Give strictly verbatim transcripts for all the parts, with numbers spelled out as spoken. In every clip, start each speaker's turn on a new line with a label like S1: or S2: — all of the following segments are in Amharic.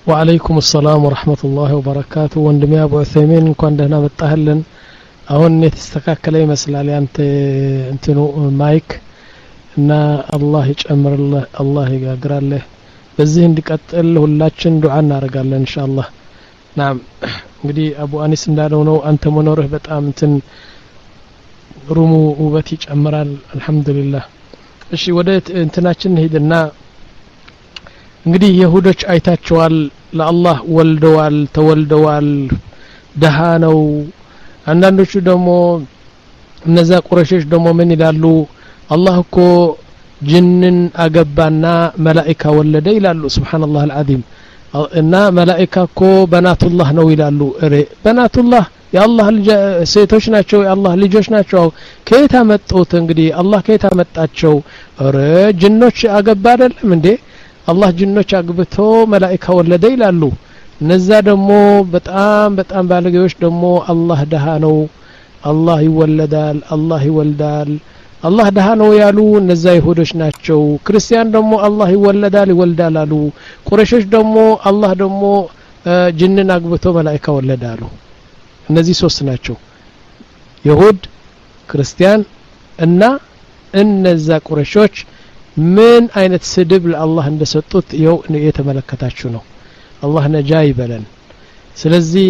S1: وعليكم السلام ورحمة الله وبركاته وندمي أبو عثيمين كون دهنا متأهلن أهون نتستكاكل يمسلالي أنت أنتنو مايك إن الله يجمر الله الله يقرأ له بزيه عندك أتقله اللاتشن دعانا رجال إن شاء الله نعم እንግዲህ አቡ አኒስ እንዳለው ነው አንተ መኖርህ በጣም እንትን ሩሙ ውበት ይጨምራል አልহামዱሊላህ እሺ ወደ እንትናችን ሄድና እንግዲህ ይሁዶች አይታቸዋል ለአላህ ወልደዋል ተወልደዋል ደሃ ነው አንዳንዶቹ ደግሞ እነዛ ቁረሾች ደግሞ ምን ይላሉ አላህ እኮ ጅንን አገባና መላእክት ወለደ ይላሉ ሱብሃንአላህ አልዓዚም እና መላእክት እኮ በናቱላህ ነው ይላሉ እሬ በናቱላህ የአላህ ሴቶች ናቸው የአላህ ልጆች ናቸው ከየት አመጡት እንግዲህ አላህ ከየት አመጣቸው እሬ ጅኖች አገባ አይደለም እንዴ አላህ ጅኖች አግብቶ መላእክት ወለደ ይላሉ እነዛ ደግሞ በጣም በጣም ባለጌዎች ደግሞ አላህ ደሃ ነው አላህ ይወለዳል አላህ ይወልዳል አላህ ደሃ ነው ያሉ እነዛ ይሁዶች ናቸው ክርስቲያን ደግሞ አላህ ይወለዳል ይወልዳል አሉ ቁረሾች ደግሞ አላህ ደግሞ ጅንን አግብቶ መላእክት ወለዳሉ እነዚህ ሶስት ናቸው ይሁድ ክርስቲያን እና እነዛ ቁረሾች ምን አይነት ስድብ ለአላህ እንደሰጡት ይው የተመለከታችሁ ነው አላህ ነጃ ይበለን ስለዚህ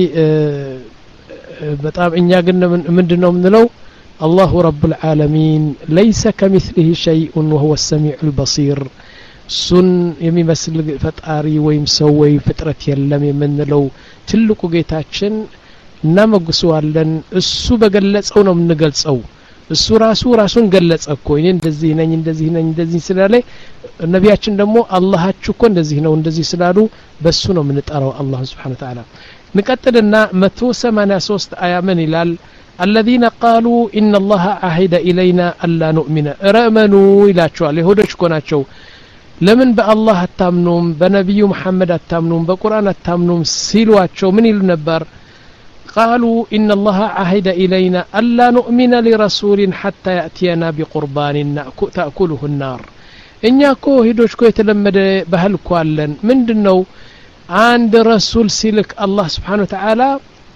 S1: በጣም እኛ ግን ምንድነው ምንለው الله رب العالمين ليس كمثله شيء وهو السميع البصير سن يمثل فطاري ويم سوي فطرت يلم የምንለው ትልቁ ጌታችን እናመግሰዋለን እሱ በገለጸው ነው የምንገልጸው እሱ ራሱ ራሱን ገለጸ እኮ እኔ እንደዚህ ነኝ እንደዚህ ነኝ እንደዚህ ስላለ ነቢያችን ደግሞ አላህችሁ እኮ እንደዚህ ነው እንደዚህ ስላሉ በሱ ነው የምንጠራው አላህ Subhanahu Wa Ta'ala ንቀጥልና መቶ ሰማንያ ሶስት አያ ምን ይላል الذين قالوا إن الله عهد إلينا ألا نؤمن رأمنوا إلى شوال يهودش كوناتشو لمن بالله التامنون بنبي محمد التامنون بقرآن التامنون سيلواتشو من النبر قالوا إن الله عهد إلينا ألا نؤمن لرسول حتى يأتينا بقربان تأكله النار إن يكو هيدوش كو يتلمد بهالكوالن من دنو عند رسول سيلك الله سبحانه وتعالى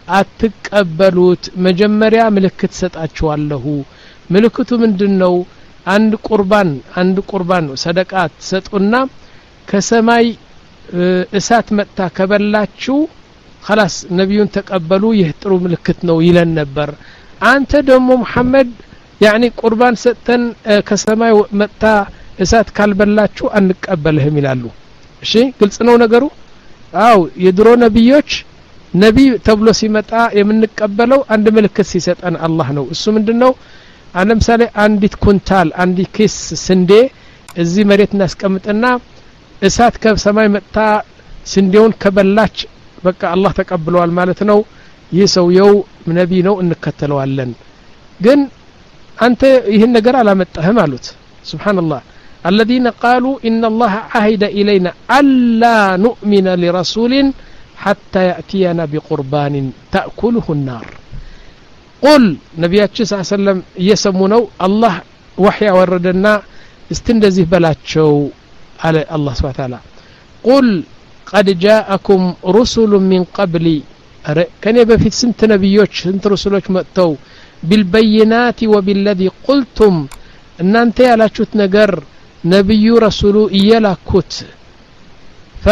S1: አትቀበሉት መጀመሪያ ምልክት ሰጣችኋለሁ ምልክቱ ምንድነው አንድ ቁርባን አንድ ቁርባን ሰደቃት ሰጡና ከሰማይ እሳት መጣ ከበላችሁ خلاص ነብዩን ተቀበሉ ይህ ጥሩ ምልክት ነው ይለን ነበር አንተ ደግሞ መሐመድ يعني ቁርባን ሰጠን ከሰማይ መጣ እሳት ካልበላችሁ አንቀበልህም ይላሉ እሺ ግልጽ ነው ነገሩ አው የድሮ ነብዮች ነብይ ተብሎ ሲመጣ የምንቀበለው አንድ ምልክት ሲሰጠን አላህ ነው እሱ ምንድነው ለምሳሌ አንዲት ኩንታል አንዲት ኪስ ስንዴ እዚህ መሬት እናስቀምጥና እሳት ከሰማይ መጣ ስንዴውን ከበላች በቃ አላህ ተቀብሏል ማለት ነው ይህ ሰውየው ነብይ ነው እንከተለዋለን ግን አንተ ይሄን ነገር አላመጣህም አሉት ሱብሃንአላህ الذين قالوا إن الله عهد إلينا ألا نؤمن لرسول حتى يأتينا بقربان تأكله النار قل نبياتنا صلى الله عليه وسلم يسمونه الله وحي وردنا استندزه بلاتشو على الله سبحانه وتعالى قل قد جاءكم رسل من قبلي كان يبقى في سنت نبيوش سنت رسولوش مأتو بالبينات وبالذي قلتم ان انت يالاشوت نجر نبي رسولو يلاكوت ف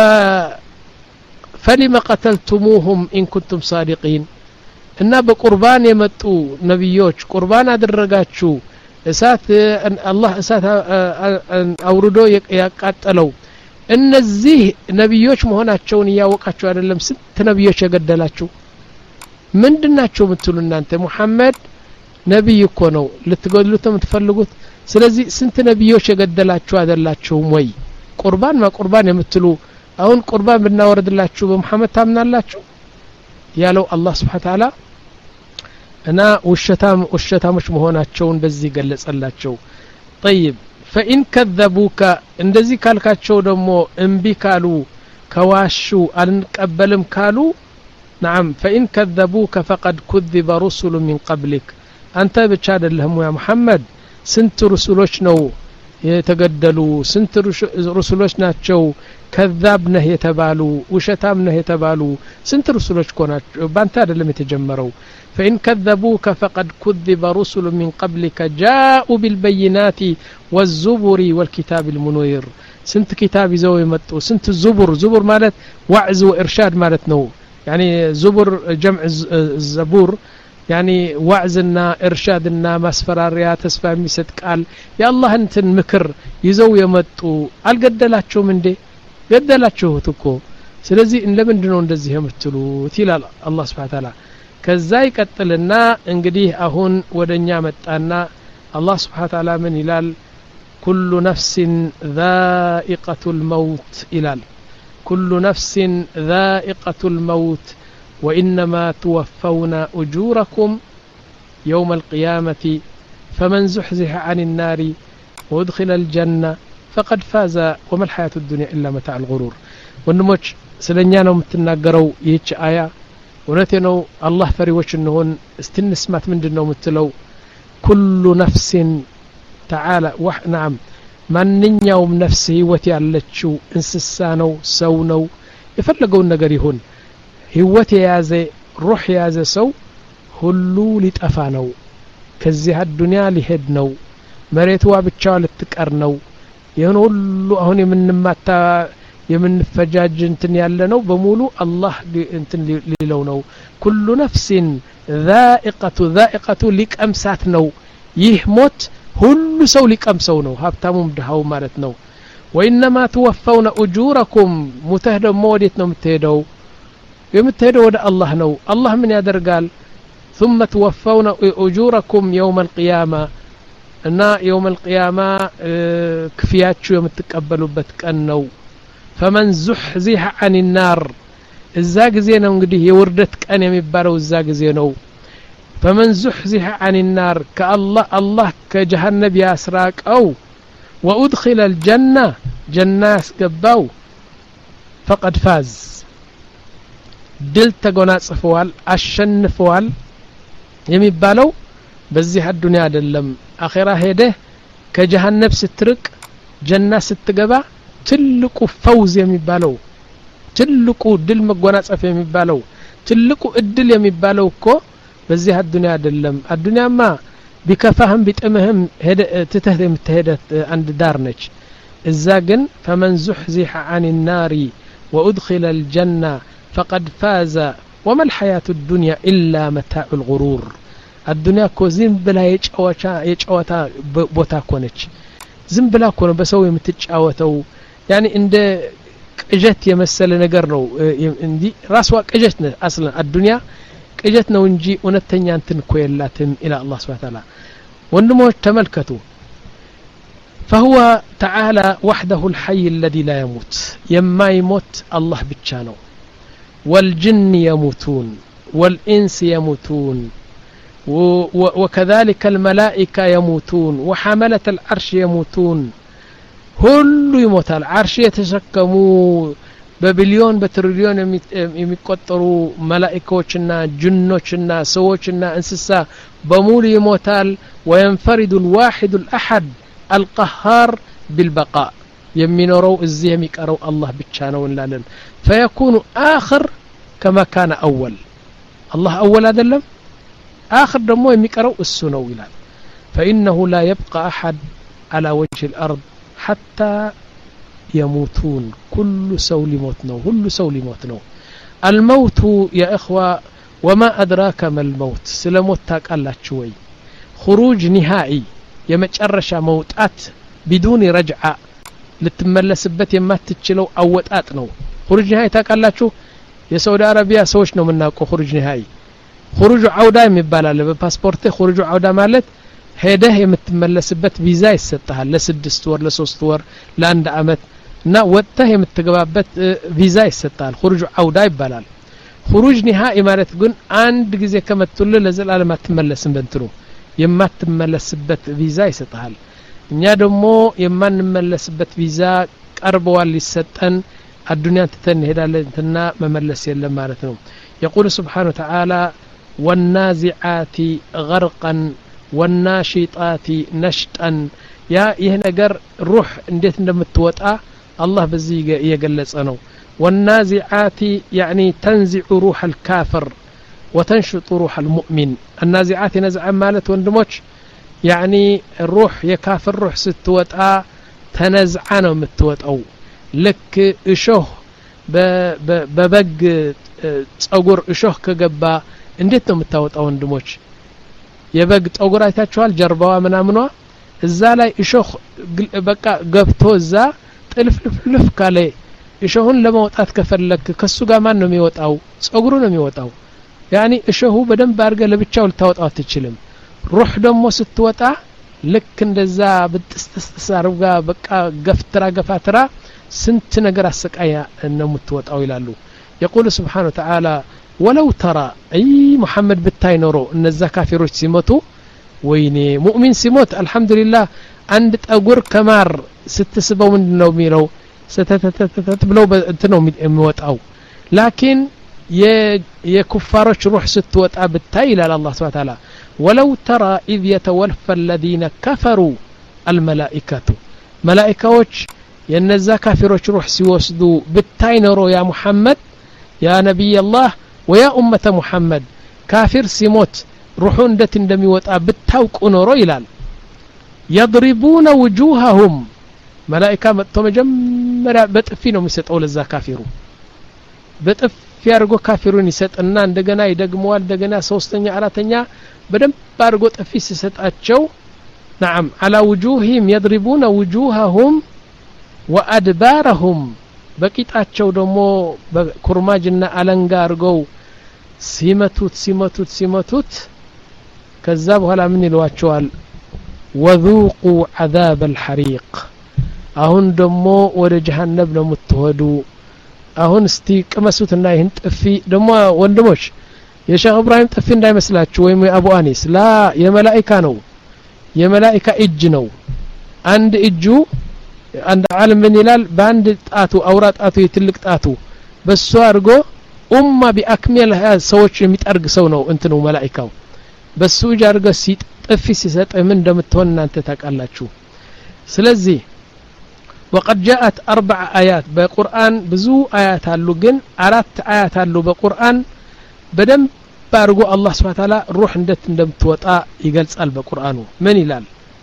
S1: فلما قتلتموهم إن كنتم صادقين إن بقربان يمتو نبيوش قربان أدرقاتشو إسات الله إسات أوردو يقاتلو إن الزيه نبيوش مهوناتشون ياوقاتشو على اللم ست نبيوش يقدلاتشو من دناتشو متلون أنت محمد نبي يكونو لتقولوا تم تفلقوت سلازي سنت نبيوش يقدلاتشو هذا اللاتشو موي قربان ما قربان يمتلو አሁን ቁርባን ብናወርድላችሁ በመሐመድ ታምናላችሁ ያለው አላህ Subhanahu Wa Ta'ala እና ወሸታም ወሸታሞች መሆናቸውን በዚህ ገለጸላቸው طيب فإن كذبوك እንደዚህ ካልካቸው ደግሞ እንቢ ካሉ ከዋሹ አንቀበልም ካሉ نعم فإن كذبوك فقد كذب رسل من قبلك አንተ ብቻ አይደለህም ያ መሐመድ ስንት ሩሱሎች ነው የተገደሉ ስንት ሩሱሎች ናቸው ከذاب ነህ የተባሉ ውሸታም ነህ የተባሉ ስንት ሩሱሎች ኮናቸው ባንተ አይደለም የተጀመረው فإن كذبوك فقد كذب رسل من قبلك جاءوا بالبينات والزبر والكتاب المنير سنت كتاب يزو يمطو سنت الزبر زبر مالت وعظ وإرشاد مالت نو يعني زبر جمع الزبور يعني وعزنا إرشادنا مسفراريا تسفى ميست قال يا الله انتن مكر يزو يمطو القدلاچو من دي قدلاچو تكو ስለዚህ ለምንድነው እንደዚህ የምትሉት ይላል አላህ Subhanahu Wa Ta'ala ከዛ ይቀጥልና እንግዲህ አሁን ወደኛ መጣና አላህ Subhanahu Wa Ta'ala ምን ይላል كل نفس ذائقة الموت ይላል كل نفس ذائقة الموت وإنما توفون أجوركم يوم القيامة فمن زحزح عن النار وادخل الجنة فقد فاز وما الحياة الدنيا إلا متاع الغرور ወንድሞች ስለኛ ነው የምትናገረው ይህች አያ ወነቴ ነው አላህ ፈሪዎች እንሆን እስትንስማት ምንድነው የምትለው كل نفس تعالى نعم ማንኛውም ነፍስ ህይወት ያለችው እንስሳ ነው ሰው ነው የፈለገው ነገር ይሁን ህይወት የያዘ ሩህ የያዘ ሰው ሁሉ ሊጠፋ ነው ከዚህ አዱንያ ሊሄድ ነው መሬትዋ ብቻዋ ልትቀር ነው ይሄን ሁሉ አሁን የምንማታ የምንፈጃጅ እንትን ያለ ነው በሙሉ አላህ እንትን ሊለው ነው كل نفس ذائقة ذائقة ሊቀምሳት ነው ይህ ሞት ሁሉ ሰው ሊቀምሰው ነው ሀብታሙም ድሃው ማለት ነው وإنما توفون أجوركم متهدم موديت ነው የምትሄደው የምትሄደው ወደ አላህ ነው አላህ ምን ያደርጋል ثم توفون أجوركم يوم القيامة እና يوم القيامة ክፍያችሁ የምትቀበሉበት ቀን ነው فمن زحزح عن النار እዛ ጊዜ ነው እንግዲህ የውርደት ቀን የሚባለው እዛ ጊዜ ነው فمن زحزح عن النار كالله الله كجهنم ياسراقው وادخل الجنة جنة ያስገባው فقد فاز ድል ተጎናጽፈዋል አሸንፈዋል የሚባለው በዚህ አዱንያ አይደለም አኺራ ሄደ ከጀሃነም ስትርቅ ጀና ስትገባ ትልቁ ፈውዝ የሚባለው ትልቁ ድል መጎናጸፍ የሚባለው ትልቁ እድል የሚባለው እኮ በዚህ አዱንያ አይደለም አዱንያማ ቢከፋህም ቢጥምህም ሄደ ትተህ የምትሄደት አንድ ዳር ነች እዛ ግን فمن زحزح عن النار وادخل الجنة فقد فاز وما الحياة الدنيا إلا متاع الغرور الدنيا كو زين بلا يچوتا يچوتا بوتا كونچ زين بلا كون بسو يمتچاوتو يعني عند ቅጀት የመሰለ ነገር ነው እንዲ ራስዋ ቅጀት ነው አስለን الدنيا ቅጀት ነው እንጂ እውነተኛ እንትን እኮ የላትም ኢላ አላህ Subhanahu Wa Ta'ala ወንድሞች ተመልከቱ فهو تعالى وحده الحي الذي لا يموت يما يموت الله ብቻ ነው والجن يموتون والإنس يموتون وكذلك الملائكة يموتون وحملة العرش يموتون ሁሉ ይሞታል አርሽ የተሸከሙ በቢሊዮን በትሪሊዮን የሚቆጠሩ መላእክቶችና ጅኖችና ሰዎችና እንስሳ በሙሉ ይሞታል وينفرد الواحد الأحد القهار بالبقاء የሚኖረው እዚህ የሚቀረው አላህ ብቻ ነው እንላለን فيكون آخر كما كان أول الله أول አይደለም آخر ደግሞ የሚቀረው እሱ ነው ይላል فإنه لا يبقى أحد على وجه الأرض حتى يموتون كل سو لموت نو كل سو لموت نو الموت يا إخوة وما أدراك ما الموت سلموت تاقالاچو ወይ خروج نهائي የመጨረሻ መውጣት بدون رجعة ልትመለስበት የማትችለው አወጣጥ ነው خروج نهائي ታቃላችሁ የሳውዲ አረቢያ ሰዎች ነው የምናውቀው خروج نهائي خروج عودة የሚባላል በፓስፖርት خروج عودة ማለት ሄደህ የምትመለስበት ቪዛ ይሰጣል ለስድስት ወር ለሶስት ወር ለአንድ አመት እና ወጥተህ የምትገባበት ቪዛ ይሰጣል خروج عودة ይባላል خروج نهائي ማለት ግን አንድ ጊዜ ከመጡል ለዘላለም አትመለስም በእንትሩ የማትመለስበት ቪዛ ይሰጣል እኛ ደግሞ የማንመለስበት ቪዛ ቀርበዋል ሊሰጠን አዱንያ ተተን ሄዳለንና መመለስ የለም ማለት ነው يقول سبحانه وتعالى والنازعات غرقا والناشطات نشطا ያ ይሄ ነገር ሩህ እንዴት እንደምትወጣ አላህ በዚህ እየገለጸ ነው والنازعات يعني تنزع روح الكافر وتنشط روح المؤمن النازعات نزع مالت ወንድሞች يعني الروح የካፍር روح ስትወጣ ተነዝዓ ነው የምትወጣው ልክ እሾህ በበግ ጸጉር እሾህ ከገባ እንዴት ነው የምታወጣው ወንድሞች የበግ ጸጉር አይታችኋል ጀርባዋ ምናምኗ እዛ ላይ እሾህ በቃ ገብቶ እዛ ጥልፍልፍልፍ ካለ እሾሁን ለማውጣት ከፈለክ ከሱ ጋር ማን ነው የሚወጣው ጸጉሩ ነው የሚወጣው ያኒ እሾሁ በደንብ አድርገህ ለብቻው ልታወጣው አትችልም ሩህ ደግሞ ስትወጣ ልክ እንደዛ በጥስጥስ አርጋ በቃ ገፍትራ ገፋትራ ስንት ነገር አሰቃያ ነው የምትወጣው ይላሉ يقول سبحانه وتعالى ولو ترى اي محمد بتاي نورو እነዛ ካፊሮች ሲሞቱ ወይኔ ሙእሚን ሲሞት አልহামዱሊላህ አንድ ጠጉር ከማር ስትስበው ምንድነው የሚለው ስተተተተተ ብለው እንትነው የሚወጣው ላኪን የኩፋሮች ሩህ ስትወጣ ብታይ ይላል አላህ Subhanahu Wa Ta'ala ولو ترى اذ يتوفى الذين كفروا الملائكه ملائكه የነዛ ካፊሮች ሩህ ሲወስዱ ብታይ ኖሮ ያ ሙሐመድ ያ ነብይ አላህ ወያ ኡመተ ሙሐመድ ካፊር ሲሞት ሩሁ እንዴት እንደሚወጣ ብታውቁ ኖሮ ይላል يضربون وجوههم መላእክታ መጥቶ መጀመሪያ በጥፊ ነው የሚሰጠው ለዛ ካፊሩ በጥፊ ያርጎ ካፊሩን ይሰጥና እንደገና ይደግመዋል እንደገና ሶስተኛ አራተኛ በደንብ አርጎ ጥፊ ሲሰጣቸው نعم على وجوههم يضربون وجوههم وأدبارهم በቂጣቸው ደግሞ በኩርማጅና አለንጋ አርገው ሲመቱት ሲመቱት ሲመቱት ከዛ በኋላ ምን ይሏቸዋል وذوقوا عذاب الحريق አሁን ደግሞ ወደ ጀሃነም ነው የምትወዱ አሁን እስቲ ቅመሱትና ይህን ጥፊ ደግሞ ወንድሞች የሼህ ኢብራሂም ጥፊ እንዳይመስላችሁ ወይም የአቡ አኒስ ላ የመላእክታ ነው የመላእክታ እጅ ነው አንድ እጁ አንድ ዓለም ምን ይላል በአንድ ጣቱ አውራ ጣቱ የትልቅ ጣቱ በሱ አርጎ ኡማ ቢአክሚል ሰዎች የሚጠርግ ሰው ነው እንትኑ መላእክታው በሱ ጃርገ ሲጥፊ ሲሰጥ ምን እንደምትሆን እናንተ ታውቃላችሁ ስለዚህ وقد جاءت اربع ايات بالقران بزو ايات አሉ ግን አራት አያት አሉ በቁርአን በደም ባርጎ አላህ Subhanahu Wa Ta'ala ሩህ እንዴት እንደምትወጣ ይገልጻል በቁርአኑ ምን ይላል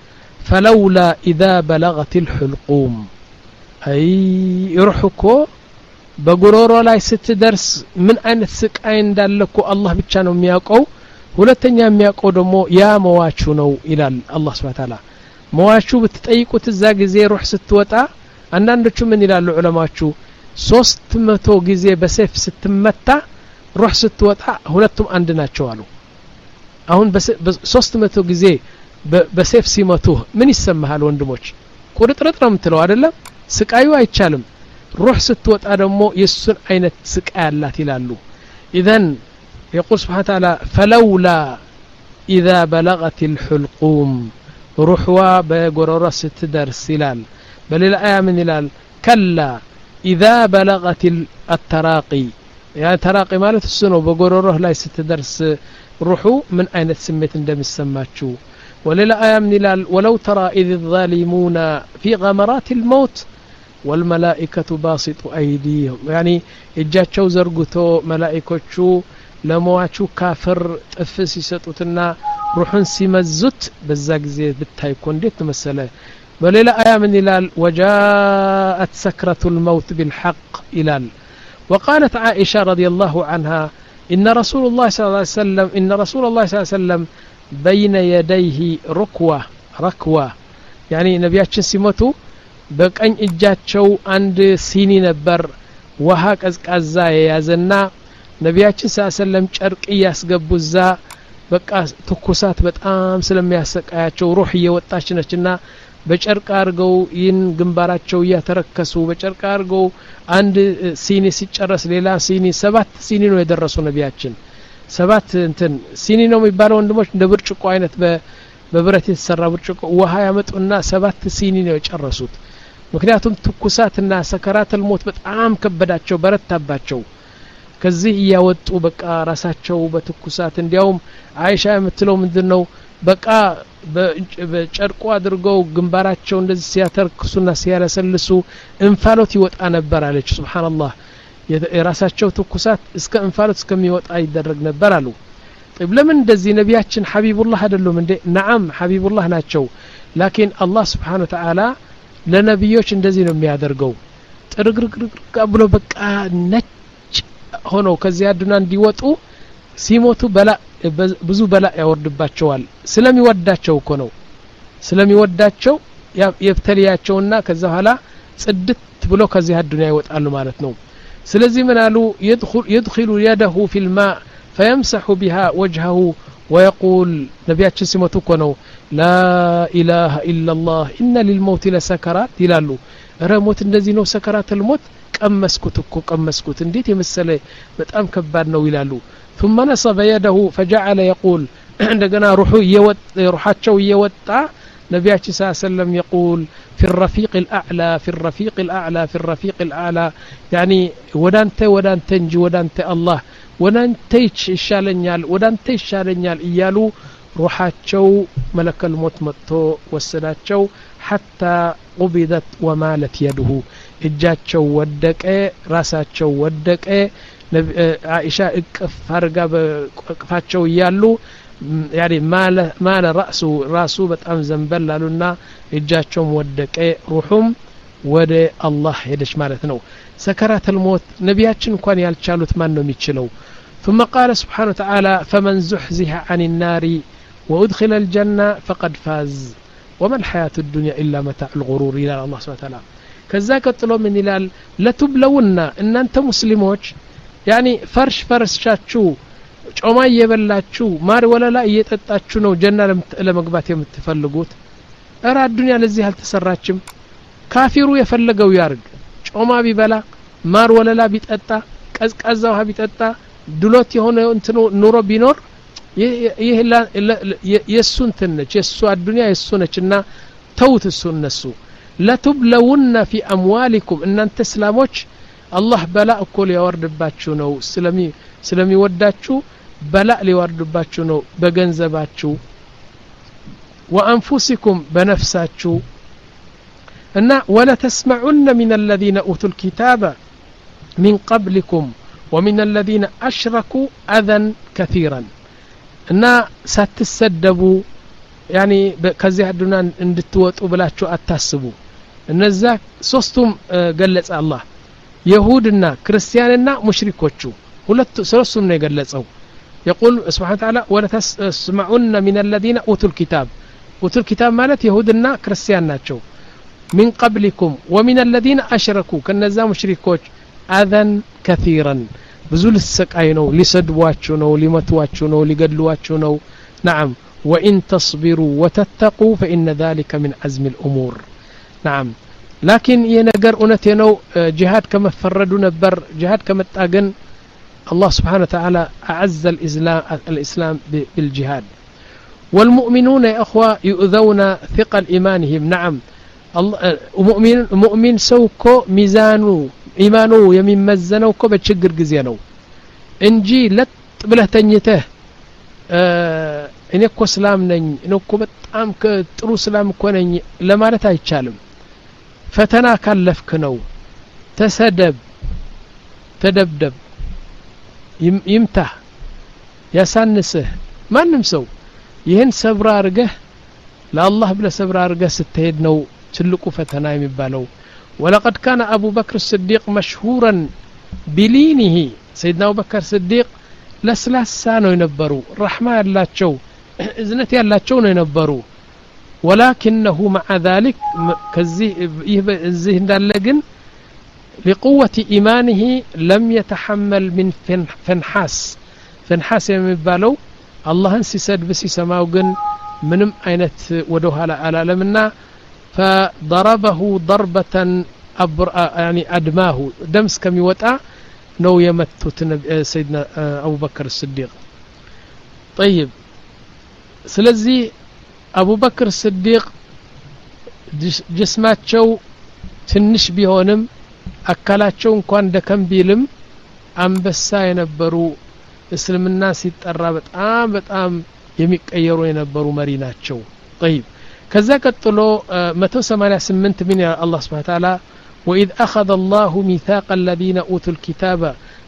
S1: فلولا اذا بلغت الحلقوم اي روحكو በጉሮሮ ላይ ስትደርስ ምን አይነት ስቃይ እንዳለኩ አላህ ብቻ ነው የሚያውቀው ሁለተኛ የሚያውቀው ደግሞ ያ መዋቹ ነው ይላል አላህ Subhanahu Wa Ta'ala መዋቹ ብትጠይቁት እዛ ጊዜ ሩህ ስትወጣ አንዳንዶቹ ምን ይላሉ ዑለማዎቹ ሶስት መቶ ጊዜ በሰይፍ ስትመታ ሩህ ስትወጣ ሁለቱም አንድ ናቸው አሉ አሁን ሶስት መቶ ጊዜ በሰይፍ ሲመቱ ምን ይሰማሃል ወንድሞች ቁርጥርጥ ነው የምትለው አይደለም ስቃዩ አይቻልም ሩህ ስትወጣ ደግሞ የሱን አይነት ስቃይ አላት ይላሉ اذا يقول سبحانه وتعالى فلولا اذا بلغت الحلقوم روحوا بغرورة ستدرس ይላል በሌላ አያ ምን ይላል كلا اذا بلغت التراقي ያ ተራቂ ማለት እሱ ነው በጎሮሮህ ላይ ስትደርስ ሩሁ ምን አይነት ስሜት እንደሚሰማችሁ ወሌላ አያ ምን ይላል ولو ترى اذ الظالمون في غمرات الموت والملائكة باسطوا ايديهم يعني እጃቸው ዘርግቶ መላእክቶቹ ለሟቹ ካፍር ጥፍስ ይሰጡትና ሩህን ሲመዙት በዛ ጊዜ ብታይኮ እንዴት መሰለ በሌላ አያ ምን ይላል وجاءت سكرة الموت بالحق ይላል وقالت عائشة رضي الله عنها إن رسول الله صلى الله عليه وسلم إن رسول الله صلى الله عليه وسلم بين يديه ركوة ركوة يعني نبياتشن ሲሞቱ በቀኝ እጃቸው አንድ ሲኒ ነበር ውሃ ቀዝቃዛ የያዘና ነቢያችን ሰለላሁ ዐለይሂ ወሰለም ጨርቅ ያስገቡዛ በቃ ትኩሳት በጣም ስለሚያሰቃያቸው ሩህ እየወጣች ነችና በጨርቅ አርገው ይን ግንባራቸው ያተረከሱ በጨርቅ አርገው አንድ ሲኒ ሲጨረስ ሌላ ሲኒ ሰባት ሲኒ ነው የደረሱ ነቢያችን ሰባት እንትን ሲኒ ነው የሚባለው ወንድሞች እንደ ብርጭቆ አይነት በብረት የተሰራ ብርጭቆ ውሃ ያመጡና ሰባት ሲኒ ነው የጨረሱት ምክንያቱም ትኩሳትና ሰከራተል ሞት በጣም ከበዳቸው በረታባቸው ከዚህ ያወጡ በቃ ራሳቸው በትኩሳት እንዲያውም አይሻ የምትለው ምንድነው በቃ በጨርቁ አድርገው ግንባራቸው እንደዚህ ሲያተርክሱና ሲያለሰልሱ እንፋሎት ይወጣ ነበር አለች ሱብሃንአላህ የራሳቸው ትኩሳት እስከ እንፋሎት እስከሚወጣ ይደረግ ነበር አሉ طيب ለምን እንደዚህ ነቢያችን ሐቢቡላህ አይደሉም እንዴ ነዓም ሐቢቡላህ ናቸው ላኪን አላህ Subhanahu Wa Ta'ala ለነብዮች እንደዚህ ነው የሚያደርገው ጥርግርግርግ ብሎ በቃ ነጭ ሆኖ ከዚያ ዱና እንዲወጡ ሲሞቱ በላ ብዙ በላ ያወርድባቸዋል ስለሚወዳቸው እኮ ነው ስለሚወዳቸው የብተሊያቸውና ከዛ በኋላ ጽድት ብሎ ከዚያ ዱና ይወጣሉ ማለት ነው ስለዚህ ምን አሉ يدخل يدخل يده في الماء فيمسح بها وجهه ويقول نبياتችን ሲሞቱ እኮ ነው لا اله الا الله ان للموت لسكرات ይላሉ ረሞት እንደዚህ ነው ሰከራት الموت ቀመስኩት እኮ ቀመስኩት እንዴት የመሰለ በጣም ከባድ ነው ይላሉ ثم نصب يده فجعل يقول عندنا روحه يوط روحاቸው እየወጣ ነብያችን ሰለላሁ ዐለይሂ ወሰለም يقول في الرفيق الاعلى في الرفيق الاعلى في الرفيق الاعلى يعني ወዳንተ ወዳንተ እንጂ ወዳንተ አላህ ወዳንተ ይሻለኛል ወዳንተ ይሻለኛል እያሉ روحاቸው መለከል ሞት መጥቶ ወሰዳቸው حتى قبضت ومالت يده እጃቸው ወደቀ ራሳቸው ወደቀ عائشة اقف አርጋ በቅፋቸው ይያሉ يعني مال مال راسه راسه በጣም ዘንበል አሉና እጃቸውም ወደቀ روحهم ወደ አላህ ሄደች ማለት ነው ሰከራት الموت ነብያችን እንኳን ያልቻሉት ማን ነው የሚችለው ثم قال سبحانه وتعالى فمن زحزح عن النار وادخل الجنة فقد فاز وما الحياة الدنيا إلا متاع الغرور إلى الله سبحانه وتعالى كذا قتلوا من إلال لتبلون إن أنت مسلموش يعني فرش فرش شاتشو ጮማ እየበላችሁ ማር ወለላ እየጠጣችሁ ነው ጀና ለመግባት የምትፈልጉት እራ ዱንያ ለዚህ አልተሰራችም ካፊሩ የፈለገው ያርግ ጮማ ቢበላ ማር ወለላ ቢጠጣ ቀዝቃዛ ውሃ ቢጠጣ ድሎት የሆነ እንትኑ ኑሮ ቢኖር ይህ የሱን ትነች የሱ አዱንያ የሱ ነችና ተውት እሱ እነሱ ለትብለውና في اموالكم እናንተ እስላሞች አላህ በላ እኮ ሊያወርድባችሁ ነው ስለሚ ስለሚወዳችሁ በላ ሊያወርድባችሁ ነው በገንዘባችሁ وانفسكم بنفساችሁ እና ولا تسمعن من الذين اوتوا الكتاب من قبلكم ومن الذين اشركوا اذى كثيرا እና ሳትሰደቡ يعني ከዚህ አዱና እንድትወጡ ብላችሁ አታስቡ እነዛ ሶስቱም ገለጸ አላህ يهودنا كريستياننا مشركوچو ሁለቱ ሶስቱም ነው የገለጸው يقول سبحانه وتعالى ولا تسمعن من الذين اوتوا الكتاب اوتوا الكتاب ማለት يهودنا كريستيان ናቸው من قبلكم ومن الذين اشركوا كنዛ مشركوچ اذن كثيرا ብዙ ልሰቃይ ነው ሊሰድቧችሁ ነው ሊመቷችሁ ነው ሊገድሏችሁ ነው نعم وان تصبروا وتتقوا فان ذلك من عزم الامور نعم لكن ينجر اونته ነው ጂሃድ ከመፈረዱ ነበር ጂሃድ ከመጣ ግን الله سبحانه وتعالى اعز الاسلام الاسلام بالجهاد والمؤمنون يا اخوه يؤذون ثقل ايمانهم نعم المؤمن مؤمن سوكو ميزانو ايمانو يميمزنو كو بچግር ጊዜ ነው እንጂ ለጥ ብለህ ተኝተህ እኔ እኮ እስላም ነኝ እኔ እኮ በጣም ጥሩ እስላም እኮ ነኝ ለማለት አይቻልም ፈተና ካለፍክ ነው ተሰደብ ተደብደብ ይምታ ያሳንስህ ማንም ሰው ይህን ሰብራ አርገህ ለአላህ ብለ ሰብራ አርገህ ስትሄድ ነው ትልቁ ፈተና የሚባለው ولقد كان ابو بكر الصديق مشهورا بلينه سيدنا ابو بكر الصديق ለስላሳ ነው የነበሩ رحمه ያላቸው እዝነት ያላቸው ነው የነበሩ ولكنه مع ذلك كذي እዚህ እንዳለ ግን لقوة إيمانه لم يتحمل من فنحاس فنحاس የሚባለው አላህን ሲሰድብ ሲሰማው ግን ምንም አይነት ወደ ኋላ አላለምና فضربه ضربة أبر يعني أدماه دمس كم يوطا نو يمتت سيدنا أبو بكر الصديق طيب سلزي أبو بكر الصديق جسماتشو ትንሽ ቢሆንም አካላቸው እንኳን ደከም ቢልም አንበሳ የነበሩ እስልምና ሲጠራ በጣም በጣም የሚቀየሩ የነበሩ መሪ ናቸው طيب ከዛ ቀጥሎ መቶ ሰማንያ ስምንት ምን ያ አላህ Subhanahu Wa Ta'ala وإذ أخذ الله ميثاق الذين أوتوا الكتاب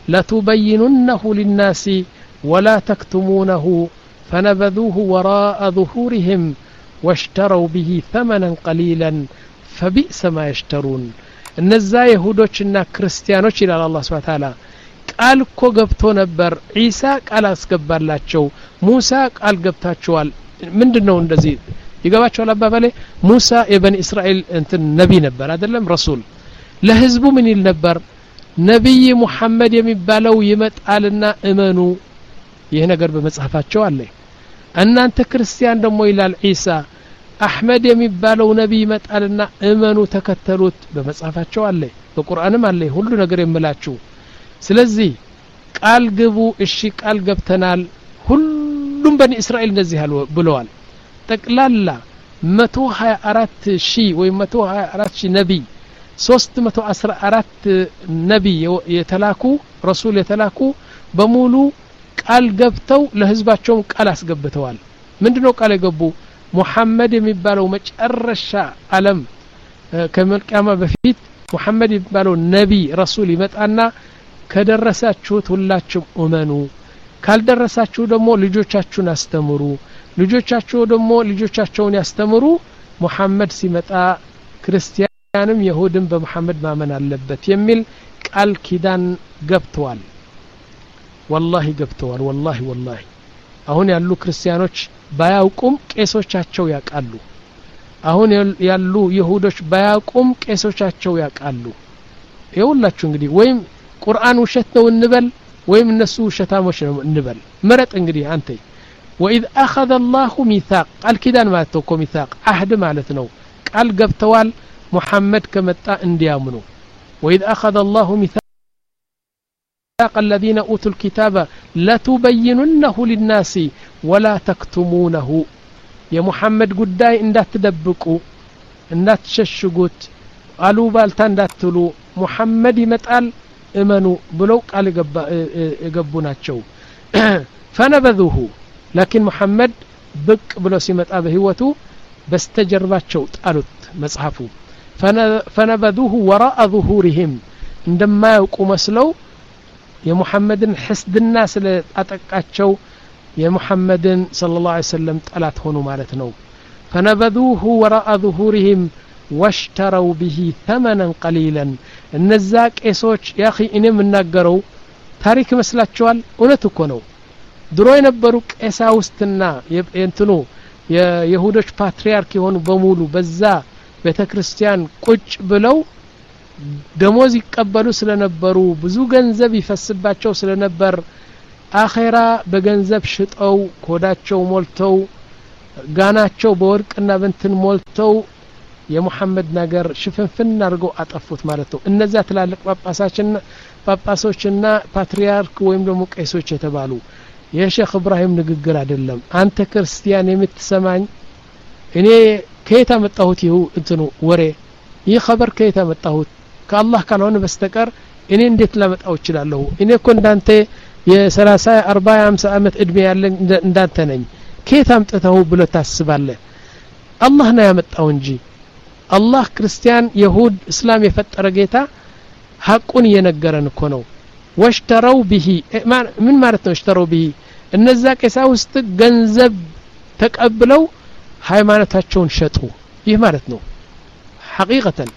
S1: لتبيننه للناس ولا تكتمونه فنبذوه وراء ظهورهم واشتروا به ثمنا قليلا فبئس ما يشترون እነዛ ይሁዶችና ክርስቲያኖች ይላል አላህ Subhanahu Wa Ta'ala ቃል እኮ ገብቶ ነበር ኢሳ ቃል አስገባላቸው ሙሳ ቃል ገብታቸዋል ምንድነው እንደዚህ ይገባቸዋል አባባሌ ሙሳ የበኒ እስራኤል እንትን ነብይ ነበር አይደለም ረሱል ለህዝቡ ምን ይል ነበር ነብይ ሙሐመድ የሚባለው ይመጣልና እመኑ ይሄ ነገር በመጽሐፋቸው አለ እናንተ ክርስቲያን ደግሞ ይላል ኢሳ አህመድ የሚባለው ነብይ ይመጣልና እመኑ ተከተሉት በመጽሐፋቸው አለ በቁርአንም አለ ሁሉ ነገር የምላችሁ ስለዚህ ቃል ግቡ እሺ ቃል ገብተናል ሁሉም በኒ እስራኤል እንደዚህ ብለዋል ጠቅላላ መቶ ሃያ አራት ሺህ ወይ መቶ ሃያ አራት ሺህ ነብይ ሶስት መቶ አስራ አራት ነብይ የተላኩ ረሱል የተላኩ በሙሉ ቃል ገብተው ለህዝባቸው ቃል አስገብተዋል ምንድነው ቃል የገቡ ሙሐመድ የሚባለው መጨረሻ ዓለም ከመልቂያማ በፊት ሙሐመድ የሚባለው ነብይ ረሱል ይመጣና ከደረሳችሁት ሁላችሁም እመኑ ካልደረሳችሁ ደግሞ ልጆቻችሁን አስተምሩ ልጆቻችሁ ደግሞ ልጆቻቸውን ያስተምሩ ሙሐመድ ሲመጣ ክርስቲያንም ይሁድም በሙሐመድ ማመን አለበት የሚል ቃል ኪዳን ገብተዋል والله ገብተዋል والله والله አሁን ያሉ ክርስቲያኖች ባያውቁም ቄሶቻቸው ያቃሉ አሁን ያሉ ይሁዶች ባያውቁም ቄሶቻቸው ያቃሉ ይኸውላችሁ እንግዲህ ወይም ቁርአን ውሸት ነው እንበል ወይም እነሱ ውሸታሞች ነው እንበል መረጥ እንግዲህ አንተ وإذ أخذ الله ميثاق قال كدان مالتو ميثاق عهد مالتنا قال قبتوال محمد كمتا انديامنو وإذ أخذ الله ميثاق الذين أوتوا الكتاب لتبيننه للناس ولا تكتمونه يا محمد قداي اندات تدبقوا اندات تششقوت قالوا بالتان داتلو محمد يمتقال امنوا بلو قال يقبوناتشو فنبذوه لكن محمد بق بلو سيمطا بهوته بستجرباتشو طالوت مصحفو فنبذوه وراء ظهورهم عندما يقوا مسلو يا محمد حسد الناس لاتقاچو يا محمد صلى الله عليه وسلم طلات هونو ማለት ነው فنبذوه وراء ظهورهم واشتروا به ثمنا قليلا እነዛ ቄሶች ያኺ እኔ ምናገረው ታሪክ መስላችኋል እውነት እኮ ነው ድሮ የነበሩ ቄሳውስትና የእንትኑ የይሁዶች ፓትሪያርክ የሆኑ በሙሉ በዛ ቤተክርስቲያን ቁጭ ብለው ደሞዝ ይቀበሉ ስለነበሩ ብዙ ገንዘብ ይፈስባቸው ስለነበር አኺራ በገንዘብ ሽጠው ኮዳቸው ሞልተው ጋናቸው በወርቅና በእንትን ሞልተው የሙሐመድ ነገር ሽፍንፍን አድርገው አጠፉት ማለት ነው እነዛ ትላልቅ ጳጳሳችንና ጳጳሶችና ፓትሪያርክ ወይም ደግሞ ቄሶች የተባሉ የሼክ ኢብራሂም ንግግር አይደለም አንተ ክርስቲያን የምትሰማኝ እኔ ከየት አመጣሁት ይሁ እንትኑ ወሬ ይህ خبر ከየት አመጣሁት ከአላህ ካልሆነ በስተቀር እኔ እንዴት ላመጣው እችላለሁ እኔ እኮ እንዳንተ የ30 40 50 አመት እድሜ ያለኝ እንዳንተ ነኝ ከየት አምጥተው ብሎ ታስባለህ አላህ ነው ያመጣው እንጂ አላህ ክርስቲያን ይሁድ እስላም የፈጠረ ጌታ ሐቁን እየነገረን እኮ ነው ወሽተረው به ምን ማለት ነው ወሽተረው به እነዛ ቄሳውስት ገንዘብ ተቀብለው ሃይማኖታቸውን ሸጡ ይህ ማለት ነው ሐቂቀተን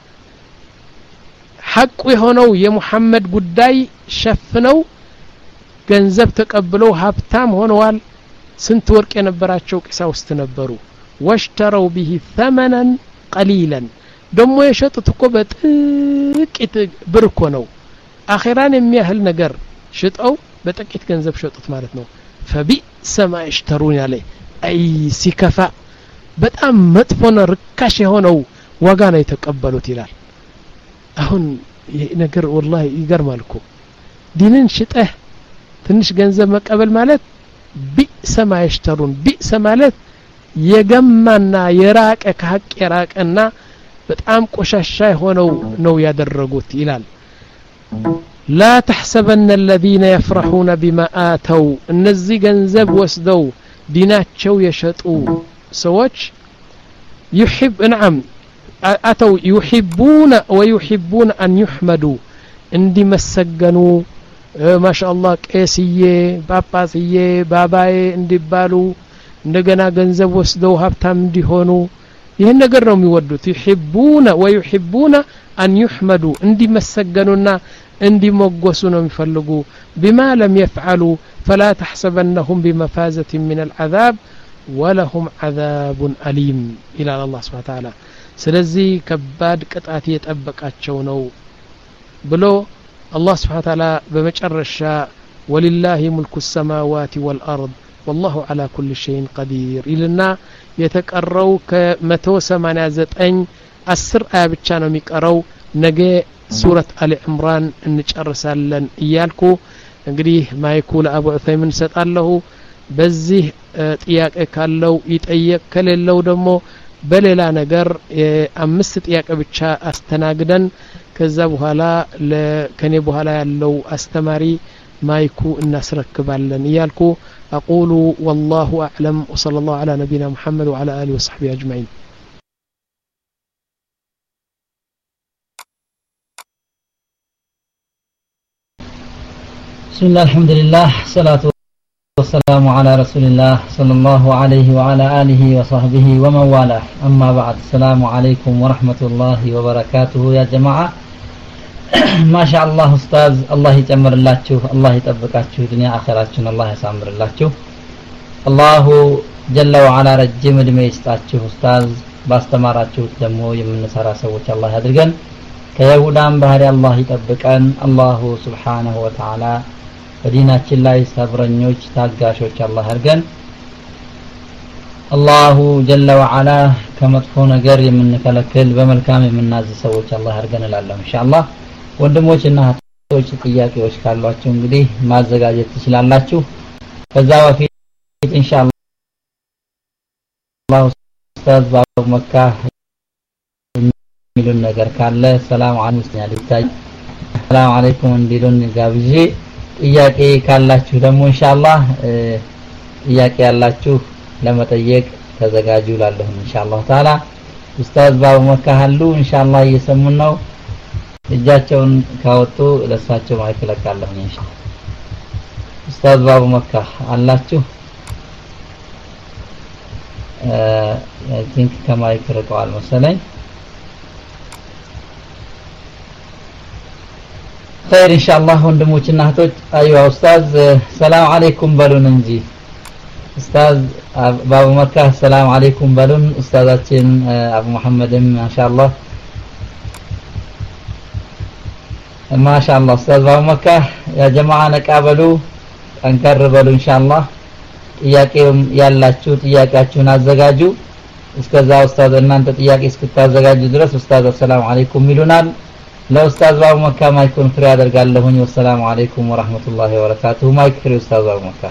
S1: ሐቁ የሆነው የሙሐመድ ጉዳይ ሸፍነው ገንዘብ ተቀብለው ሀብታም ሆነዋል ስንት ወርቅ የነበራቸው ቄሳውስት ነበሩ ወሽተረው به ثمنا قليلا ደሞ የሸጡት እኮ በጥቂት ብር እኮ ነው አኺራን የሚያህል ነገር ሽጠው በጥቂት ገንዘብ ሸጡት ማለት ነው فبئس ما يشترون عليه اي ሲከፋ በጣም መጥፎና ርካሽ የሆነው ዋጋ ነው የተቀበሉት ይላል አሁን ይሄ ነገር والله ይገርማል እኮ ዲንን ሽጠህ ትንሽ ገንዘብ መቀበል ማለት ቢእሰ ما يشترون ቢእሰ ማለት የገማና የራቀ ከሐቅ የራቀና በጣም ቆሻሻ የሆነው ነው ያደረጉት ይላል لا تحسبن الذين يفرحون بما آتوا النزي ገንዘብ ወስደው ዲናቸው የሸጡ ሰዎች يحب نعم أتوا يحبون ويحبون أن يحمدوا عندي مسجنوا ما شاء الله قيسيه باباسيه باباي እንዲባሉ እንደገና ገንዘብ ወስደው ሀብታም እንዲሆኑ ይሄን ነገር ነው የሚወዱት يحبون ويحبون أن يحمدوا እንዲመሰገኑና እንዲሞገሱ ነው የሚፈልጉ بما لم يفعلوا فلا تحسبنهم بمفازة من العذاب ولهم عذاب أليم إلى الله سبحانه وتعالى ስለዚህ ከባድ ቅጣት እየጠበቃቸው ነው ብሎ الله سبحانه وتعالى بمجرشا ولله ملك السماوات والأرض والله على كل شيء قدير إلنا يتقروا كمتو سمانية زتين أسر آية بتشانو ميقروا نجي سورة آل عمران نجرسالن إيالكو እንግዲህ ማይኩ ለአቡ ዑሰይሚን ሰጣለሁ በዚህ ጥያቄ ካለው ይጠየቅ ከሌለው ደግሞ በሌላ ነገር አምስት ጥያቄ ብቻ አስተናግደን ከዛ በኋላ ለከኔ በኋላ ያለው አስተማሪ ማይኩ እናስረክባለን ይያልኩ اقول والله اعلم وصلى الله على نبينا محمد وعلى اله وصحبه اجمعين
S2: بسم الله الحمد لله صلاة والسلام على رسول الله صلى الله عليه وعلى آله وصحبه ومن والاه أما بعد السلام عليكم ورحمة الله وبركاته يا جماعة ما شاء الله أستاذ الله يتمر الله الله يطبقاችሁ دنيا آخراتنا الله يسامر الله الله جل وعلا رجم እድሜ ይስጣችሁ ኡስታዝ ባስተማራችሁ ደግሞ የምንሰራ ሰዎች አላህ ያድርገን ከይሁዳን ባህሪ አላህ ይጠብቀን አላሁ ሱብሓነሁ ወተዓላ በዲናችን ላይ ሰብረኞች ታጋሾች አላህ ያድርገን አላሁ ጀለ ወዐላ ከመጥፎ ነገር የምንከለክል በመልካም የምናዝ ሰዎች አላህ ያድርገን እላለሁ ኢንሻአላህ ወንድሞችና እህቶች ጥያቄዎች ካሏችሁ እንግዲህ ማዘጋጀት ትችላላችሁ ከዛ በፊት ኢንሻአላህ ኡስታዝ ባቡ መካ የሚሉን ነገር ካለ ሰላም አለይኩም ሰላም አለይኩም እንዲሉን ጋብዤ ጥያቄ ካላችሁ ደግሞ ኢንሻአላህ ጥያቄ ያላችሁ ለመጠየቅ ተዘጋጁ ላለሁ ኢንሻአላህ ተዓላ ኡስታዝ ባቡ መካ አሉ ኢንሻአላህ እየሰሙን ነው እጃቸውን ካወጡ ለሳቸው ማይክ ለቃለሁ ኢንሻአላህ ኡስታዝ ባቡ መካ አላችሁ አይ ቲንክ ከማይክ ርቀዋል መሰለኝ خير ان شاء الله ወንድሞችና እህቶች ايوه ኡስታዝ ሰላም አለይኩም በሉን እንጂ ኡስታዝ ባቡ መካ ሰላም አለይኩም በሉን ኡስታዛችን አቡ መሐመድም ማሻአላህ ማሻአላህ ኡስታዝ ባቡ መካ ያ ጀማዓ ነቃበሉ ጠንከር በሉ ኢንሻአላህ ጥያቄም ያላችሁ ጥያቄያችሁን አዘጋጁ እስከዛ ኡስታዝ እናንተ ጥያቄ እስክታዘጋጁ ድረስ ኡስታዝ ሰላም አለይኩም ይሉናል ለኡስታዝ ባቡ መካ ማይኩን ፍሪ አደርጋለሁኝ ወሰላሙ አለይኩም ወራህመቱላሂ ወበረካቱሁ ማይክ ፍሪ ኡስታዝ ባቡ መካ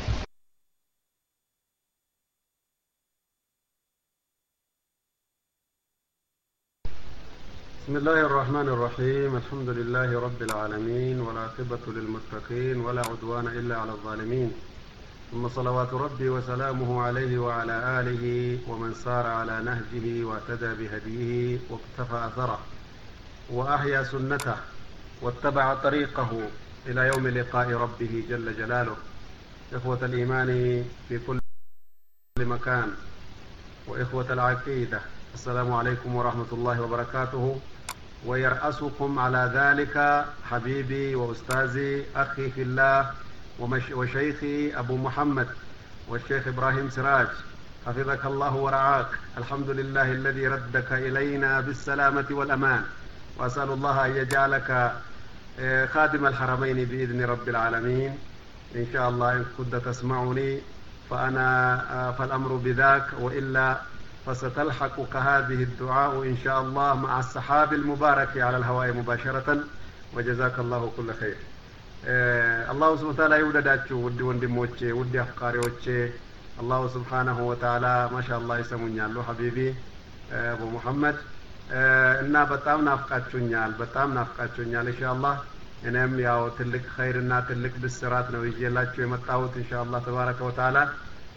S3: بسم الله الرحمن الرحيم الحمد لله رب العالمين والعاقبة للمتقين ولا عدوان إلا على الظالمين ثم صلوات ربي وسلامه عليه وعلى آله ومن سار على نهجه واهتدى بهديه واقتفى أثره وأحيا سنته واتبع طريقه إلى يوم لقاء ربه جل جلاله إخوة الإيمان في كل مكان وإخوة العقيدة السلام عليكم ورحمة الله وبركاته ويرأسكم على ذلك حبيبي وأستاذي أخي في الله وشيخي أبو محمد والشيخ إبراهيم سراج حفظك الله ورعاك الحمد لله الذي ردك إلينا بالسلامة والأمان وأسأل الله أن يجعلك خادم الحرمين بإذن رب العالمين إن شاء الله إن كنت تسمعني فأنا فالأمر بذاك وإلا فستلحقك هذه الدعاء إن شاء الله مع السحاب المبارك على الهواء مباشرة وجزاك الله كل خير الله سبحانه وتعالى يودداتشو ودي وندموچه ودي أفقاريوچه الله سبحانه وتعالى ما شاء الله يسمونيالو حبيبي أبو محمد እና በጣም ናፍቃችሁኛል በጣም ናፍቃችሁኛል ኢንሻአላህ እኔም ያው ትልቅ ኸይርና ትልቅ ብስራት ነው ይዤላችሁ የመጣሁት ኢንሻአላህ ተባረከ ወተዓላ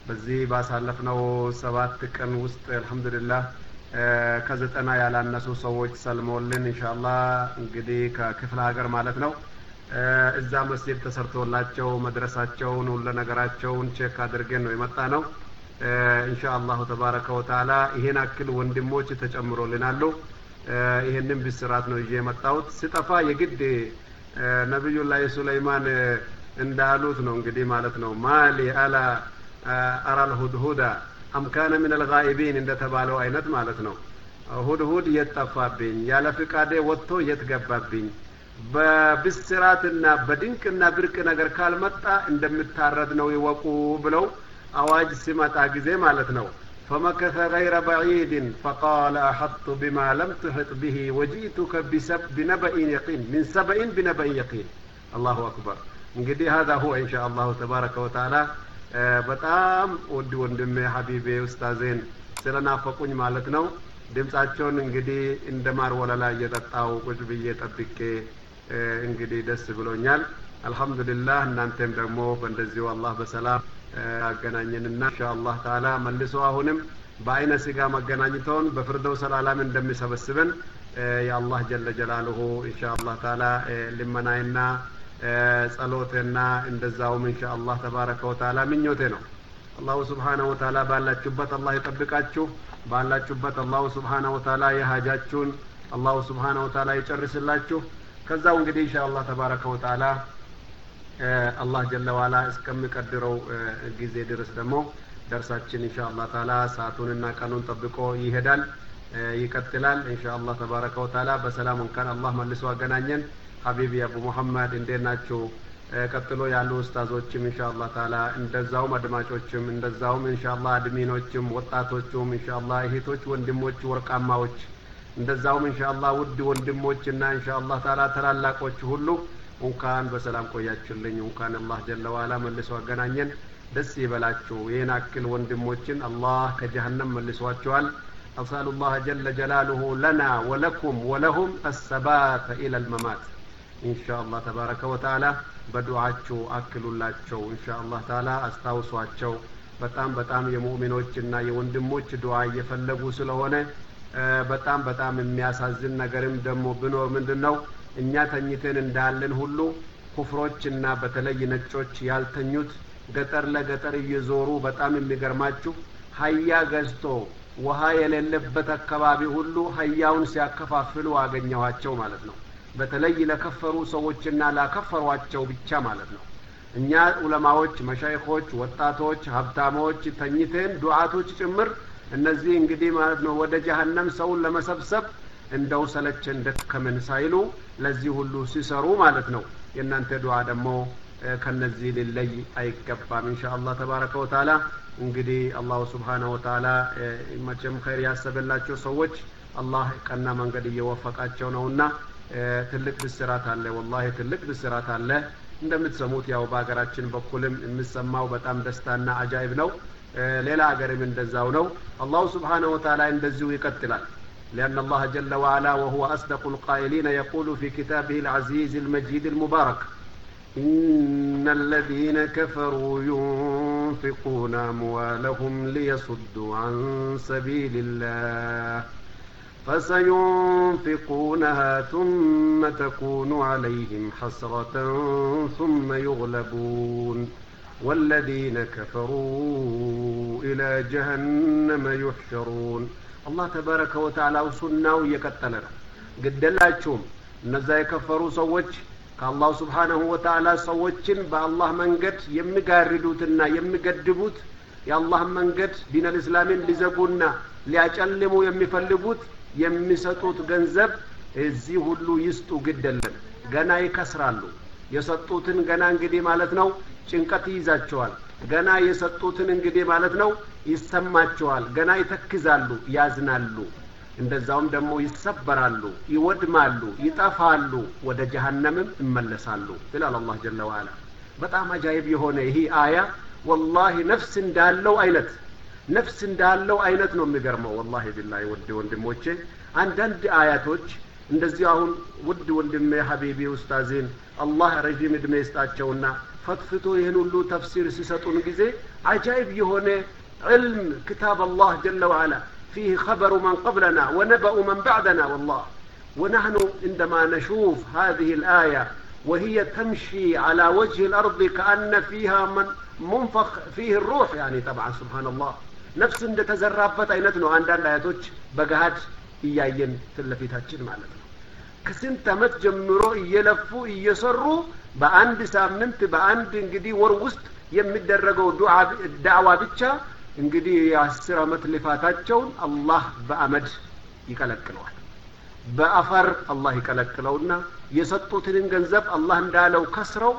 S3: በዚህ ባሳለፍነው ሰባት ቀን ውስጥ አልহামዱሊላህ ከዘጠና ያላነሱ ሰዎች ሰልሞልን ኢንሻአላህ እንግዲህ ከክፍለ ሀገር ማለት ነው እዛ መስጊድ ተሰርቶላቸው መድረሳቸውን ሁሉ ነገራቸውን ቼክ አድርገን ነው የመጣ ነው ኢንሻአላህ ተባረከ ወተዓላ ይሄን አክል ወንድሞች ተጨምሮልናል ይሄንን ብስራት ነው ይዤ የመጣሁት ሲጠፋ የግድ ነብዩላህ ሱለይማን እንዳሉት ነው እንግዲህ ማለት ነው ማሊ አላ አራል ሁድሁዳ አም ካነ ሚን አልጋኢቢን እንደተባለው አይነት ማለት ነው ሁድሁድ የጠፋብኝ ያለ ፍቃዴ ወጥቶ የትገባብኝ በብስራትና በድንቅና ብርቅ ነገር ካልመጣ እንደምታረድ ነው ይወቁ ብለው አዋጅ ሲመጣ ጊዜ ማለት ነው فمكث غير بعيد فقال أحط بما لم تحط به وجئتك بنبأ يقين من سبأ بنبأ يقين الله أكبر እንግዲህ هذا هو إن شاء الله تبارك وتعالى በጣም ወድ ወንድሜ ሐቢቤ ኡስታዜን ስለናፈቁኝ ማለት ነው ድምጻቸውን እንግዲህ እንደማር ወለላ እየጠጣው ቁጭ ብዬ ጠብቄ እንግዲህ ደስ ብሎኛል አልহামዱሊላህ እናንተም ደግሞ በእንደዚሁ አላህ በሰላም አገናኘንና ኢንሻአላህ ተዓላ መልሶ አሁንም በአይነ ስጋ መገናኝቶን በፍርደውስ ሰላም እንደሚሰበስበን ያአላህ ጀለ ጀላሉሁ ኢንሻአላህ ተዓላ ለመናይና ጸሎተና እንደዛውም ኢንሻአላህ ተባረከ ወተዓላ ምኞቴ ነው አላሁ Subhanahu Wa Ta'ala ባላችሁበት አላህ ይጠብቃችሁ ባላችሁበት አላሁ Subhanahu Wa Ta'ala የሃጃችሁን አላሁ Subhanahu Wa Ta'ala ይጨርስላችሁ ከዛው እንግዲህ ኢንሻአላህ ተባረከ ወተዓላ አላህ ጀለ ወዓላ እስከሚቀድረው ጊዜ ድረስ ደግሞ ደርሳችን ኢንሻአላህ ተዓላ ሰዓቱንና ቀኑን ጠብቆ ይሄዳል ይቀጥላል ኢንሻአላህ ተባረከ ወተዓላ በሰላም እንኳን አላህ መልሶ አገናኘን ሐቢቢ አቡ መሐመድ እንደናችሁ ቀጥሎ ያሉ ኡስታዞችም ኢንሻአላህ ተዓላ እንደዛው አድማጮችም እንደዛው ኢንሻአላህ አድሚኖችም ወጣቶችም ኢንሻአላህ እህቶች ወንድሞች ወርቃማዎች እንደዛው ኢንሻአላህ ውድ ወንድሞችና ኢንሻአላህ ተዓላ ተላላቆች ሁሉ እንኳን በሰላም ቆያችሁልኝ እንኳን አላህ ጀለ ወዓላ መልሶ አገናኘን ደስ ይበላችሁ ይሄን አክል ወንድሞችን አላህ ከጀሃነም መልሷቸዋል أسأل الله جل جلاله لنا ولكم ولهم الثبات إلى الممات إن شاء الله تبارك وتعالى بدعاتشو أكلولاچو إن شاء الله تعالى أستوصواچو በጣም በጣም የሙእሚኖችና የወንድሞች ዱዓ እየፈለጉ ስለሆነ በጣም በጣም የሚያሳዝን ነገርም ደሞ ብኖር ምንድነው እኛ ተኝተን እንዳለን ሁሉ ኩፍሮችና በተለይ ነጮች ያልተኙት ገጠር ለገጠር እየዞሩ በጣም የሚገርማችሁ ሀያ ገዝቶ ውሃ የሌለበት አካባቢ ሁሉ ሀያውን ሲያከፋፍሉ አገኘዋቸው ማለት ነው በተለይ ለከፈሩ ሰዎችና ላከፈሯቸው ብቻ ማለት ነው እኛ ዑለማዎች መሻይኾች ወጣቶች ሀብታሞች ተኝተን ዱዓቶች ጭምር እነዚህ እንግዲህ ማለት ነው ወደ ጀሃነም ሰውን ለመሰብሰብ እንደው ሰለቸን ደከመን ሳይሉ ለዚህ ሁሉ ሲሰሩ ማለት ነው የናንተ ዱዓ ደግሞ ከነዚህ ሊለይ አይገባም ኢንሻአላህ ተባረከ ወተዓላ እንግዲህ አላህ Subhanahu Wa Ta'ala መቼም ኸይር ያሰበላቸው ሰዎች አላህ ቀና መንገድ እየወፈቃቸው ነውና ትልቅ ብስራት አለ ወላሂ ትልቅ ብስራት አለ እንደምትሰሙት ያው በአገራችን በኩልም የሚሰማው በጣም ደስታና አጃይብ ነው ሌላ ሀገርም እንደዛው ነው አላህ Subhanahu Wa Ta'ala እንደዚሁ ይቀጥላል لأن الله جل وعلا وهو أصدق القائلين يقول في كتابه العزيز المجيد المبارك إن الذين كفروا ينفقون أموالهم ليصدوا عن سبيل الله فسينفقونها ثم تكون عليهم حسرة ثم يغلبون والذين كفروا إلى جهنم يحشرون الله تبارك وتعالى وسناو يكتلنا قد دلاتشوم እነዛ የከፈሩ ሰዎች ከአላህ Subhanahu Wa Ta'ala ሰዎችን በአላህ መንገድ የሚጋርዱትና የሚገድቡት የአላህ መንገድ ዲን አልእስላምን ሊዘጉና ሊያጨልሙ የሚፈልጉት የሚሰጡት ገንዘብ እዚህ ሁሉ ይስጡ ግደለም ገና ይከስራሉ የሰጡትን ገና እንግዲህ ማለት ነው ጭንቀት ይዛቸዋል ገና የሰጡትን እንግዲህ ማለት ነው ይሰማቸዋል ገና ይተክዛሉ ያዝናሉ እንደዛውም ደግሞ ይሰበራሉ ይወድማሉ ይጣፋሉ ወደ ጀሃነምም ይመለሳሉ ይላል አላህ ጀለ ወዓላ በጣም አጃይብ የሆነ ይሄ አያ والله ነፍስ እንዳለው አይነት ነፍስ እንዳለው አይነት ነው የሚገርመው والله ቢላሂ ወድ ወንድሞቼ አንዳንድ አያቶች እንደዚህ አሁን ውድ ወንድሜ ሐቢቢ ኡስታዚን አላህ ረጅም እድሜ ይስጣቸውና ፈትፍቶ ይህን ሁሉ ተፍሲር ሲሰጡን ጊዜ አጃይብ የሆነ علم كتاب الله جل وعلا فيه خبر من قبلنا ونبأ من بعدنا والله ونحن عندما نشوف هذه الآية وهي تمشي على وجه الأرض كأن فيها من منفخ فيه الروح يعني طبعا سبحان الله نفس عند تزرابت አይነትነው አንዳንድ አያቶች በገሃድ እያየን ተለፊታችን ማለት ነው ከስንት አመት ጀምሮ እየለፉ እየሰሩ በአንድ ሳምንት በአንድ እንግዲህ ወር ውስጥ የሚደረገው ዱዓ ዳዕዋ ብቻ እንግዲህ የአስር አመት ልፋታቸውን አላህ በአመድ ይከለክለዋል በአፈር አላህ ይከለክለውና የሰጡትን ገንዘብ አላህ እንዳለው ከስረው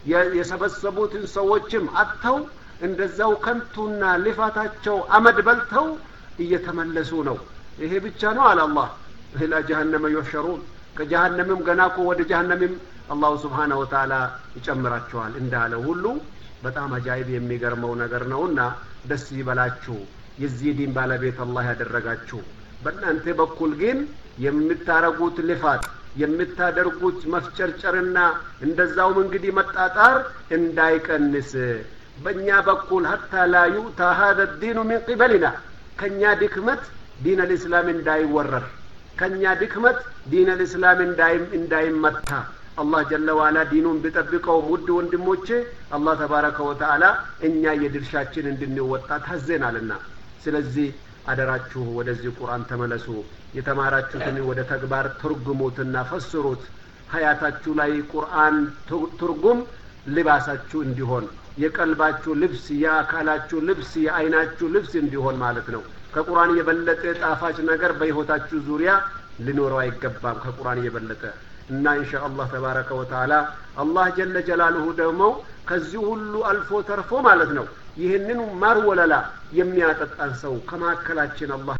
S3: የሰበሰቡትን ሰዎችም አጥተው እንደዛው ከንቱና ልፋታቸው አመድ በልተው እየተመለሱ ነው ይሄ ብቻ ነው አለ አላህ ኢላ ጀሃነም ይወሸሩን ከጀሃነምም ገናኮ ወደ ጀሃነምም አላህ Subhanahu Wa Ta'ala ይጨምራቸዋል እንዳለው ሁሉ በጣም አጃይብ የሚገርመው ነገር ነውና ደስ ይበላችሁ የዚህ ዲን ባለቤት አላህ ያደረጋችሁ በእናንተ በኩል ግን የምታረጉት ልፋት የምታደርጉት መፍጨርጨርና እንደዛው እንግዲህ መጣጣር እንዳይቀንስ በእኛ በኩል حتى لا يؤتى هذا الدين من قبلنا ከኛ ድክመት ዲን الاسلام እንዳይወረር ከኛ ድክመት ዲን الاسلام እንዳይም እንዳይመታ አላህ ጀለ ወዐላ ዲኑን ቢጠብቀው ውድ ወንድሞቼ አላህ ተባረከ ወተዓላ እኛ የድርሻችን እንድንወጣ ታዘናልና ስለዚህ አደራችሁ ወደዚህ ቁርአን ተመለሱ የተማራችሁትን ወደ ተግባር ትርጉሙትና ፈስሩት ሀያታችሁ ላይ ቁርአን ትርጉም ልባሳችሁ እንዲሆን የቀልባችሁ ልብስ ያካላችሁ ልብስ የአይናችሁ ልብስ እንዲሆን ማለት ነው ከቁርአን የበለጠ ጣፋጭ ነገር በህይወታችሁ ዙሪያ ሊኖረው አይገባም ከቁርአን የበለጠ እና ኢንሻአላህ ተባረከ ወተዓላ አላህ ጀለ ጀላሉሁ ደግሞ ከዚህ ሁሉ አልፎ ተርፎ ማለት ነው ይሄንን ማር ወለላ የሚያጠጣን ሰው ከማከላችን አላህ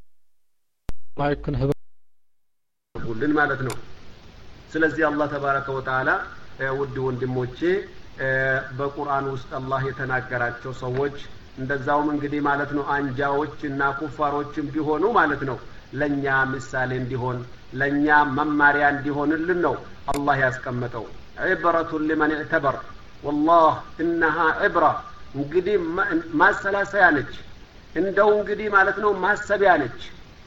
S1: ማይኩን
S3: ሁሉን ማለት ነው ስለዚህ አላህ ተባረከ ወተዓላ ውድ ወንድሞቼ በቁርአን ውስጥ አላህ የተናገራቸው ሰዎች እንደዛውም እንግዲህ ማለት ነው አንጃዎችና ኩፋሮችም ቢሆኑ ማለት ነው ለኛ ምሳሌ እንዲሆን ለኛ መማሪያ እንዲሆንልን ነው አላህ ያስቀመጠው عبرة لمن اعتبر والله انها عبرة እንግዲህ ማሰላሰያ ነች እንደው እንግዲህ ማለት ነው ማሰቢያ ነች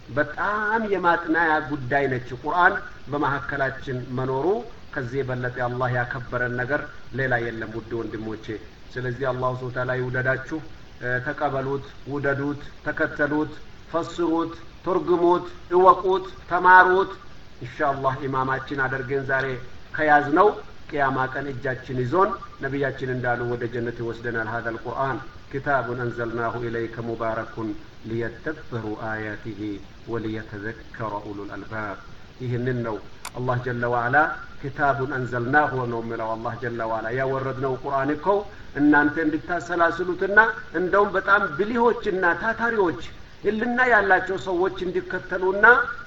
S3: በጣም የማጥናያ ጉዳይ ነች ቁርአን በመሐከላችን መኖሩ ከዚህ በለጠ አላህ ያከበረን ነገር ሌላ የለም ውድ ወንድሞቼ ስለዚህ አላህ Subhanahu Wa Ta'ala ይውደዳችሁ ተቀበሉት ውደዱት ተከተሉት ፈስሩት ተርጉሙት እወቁት ተማሩት ኢንሻአላህ ኢማማችን አድርገን ዛሬ ከያዝነው ቂያማ ቀን እጃችን ይዞን ነብያችን እንዳሉ ወደ ጀነት ይወስደናል هذا القرآن كتاب أنزلناه إليك مبارك ليتدبروا آياته وليتذكر أولو الألباب ይህንን ነው አላህ ጀለ ወዐላ كتاب أنزلناه ونومله الله جل وعلا يا وردنا القرآن كو እናንተ እንድታሰላስሉትና እንደውም በጣም ብልሆችና ታታሪዎች ህልና ያላቸው ሰዎች እንዲከተሉና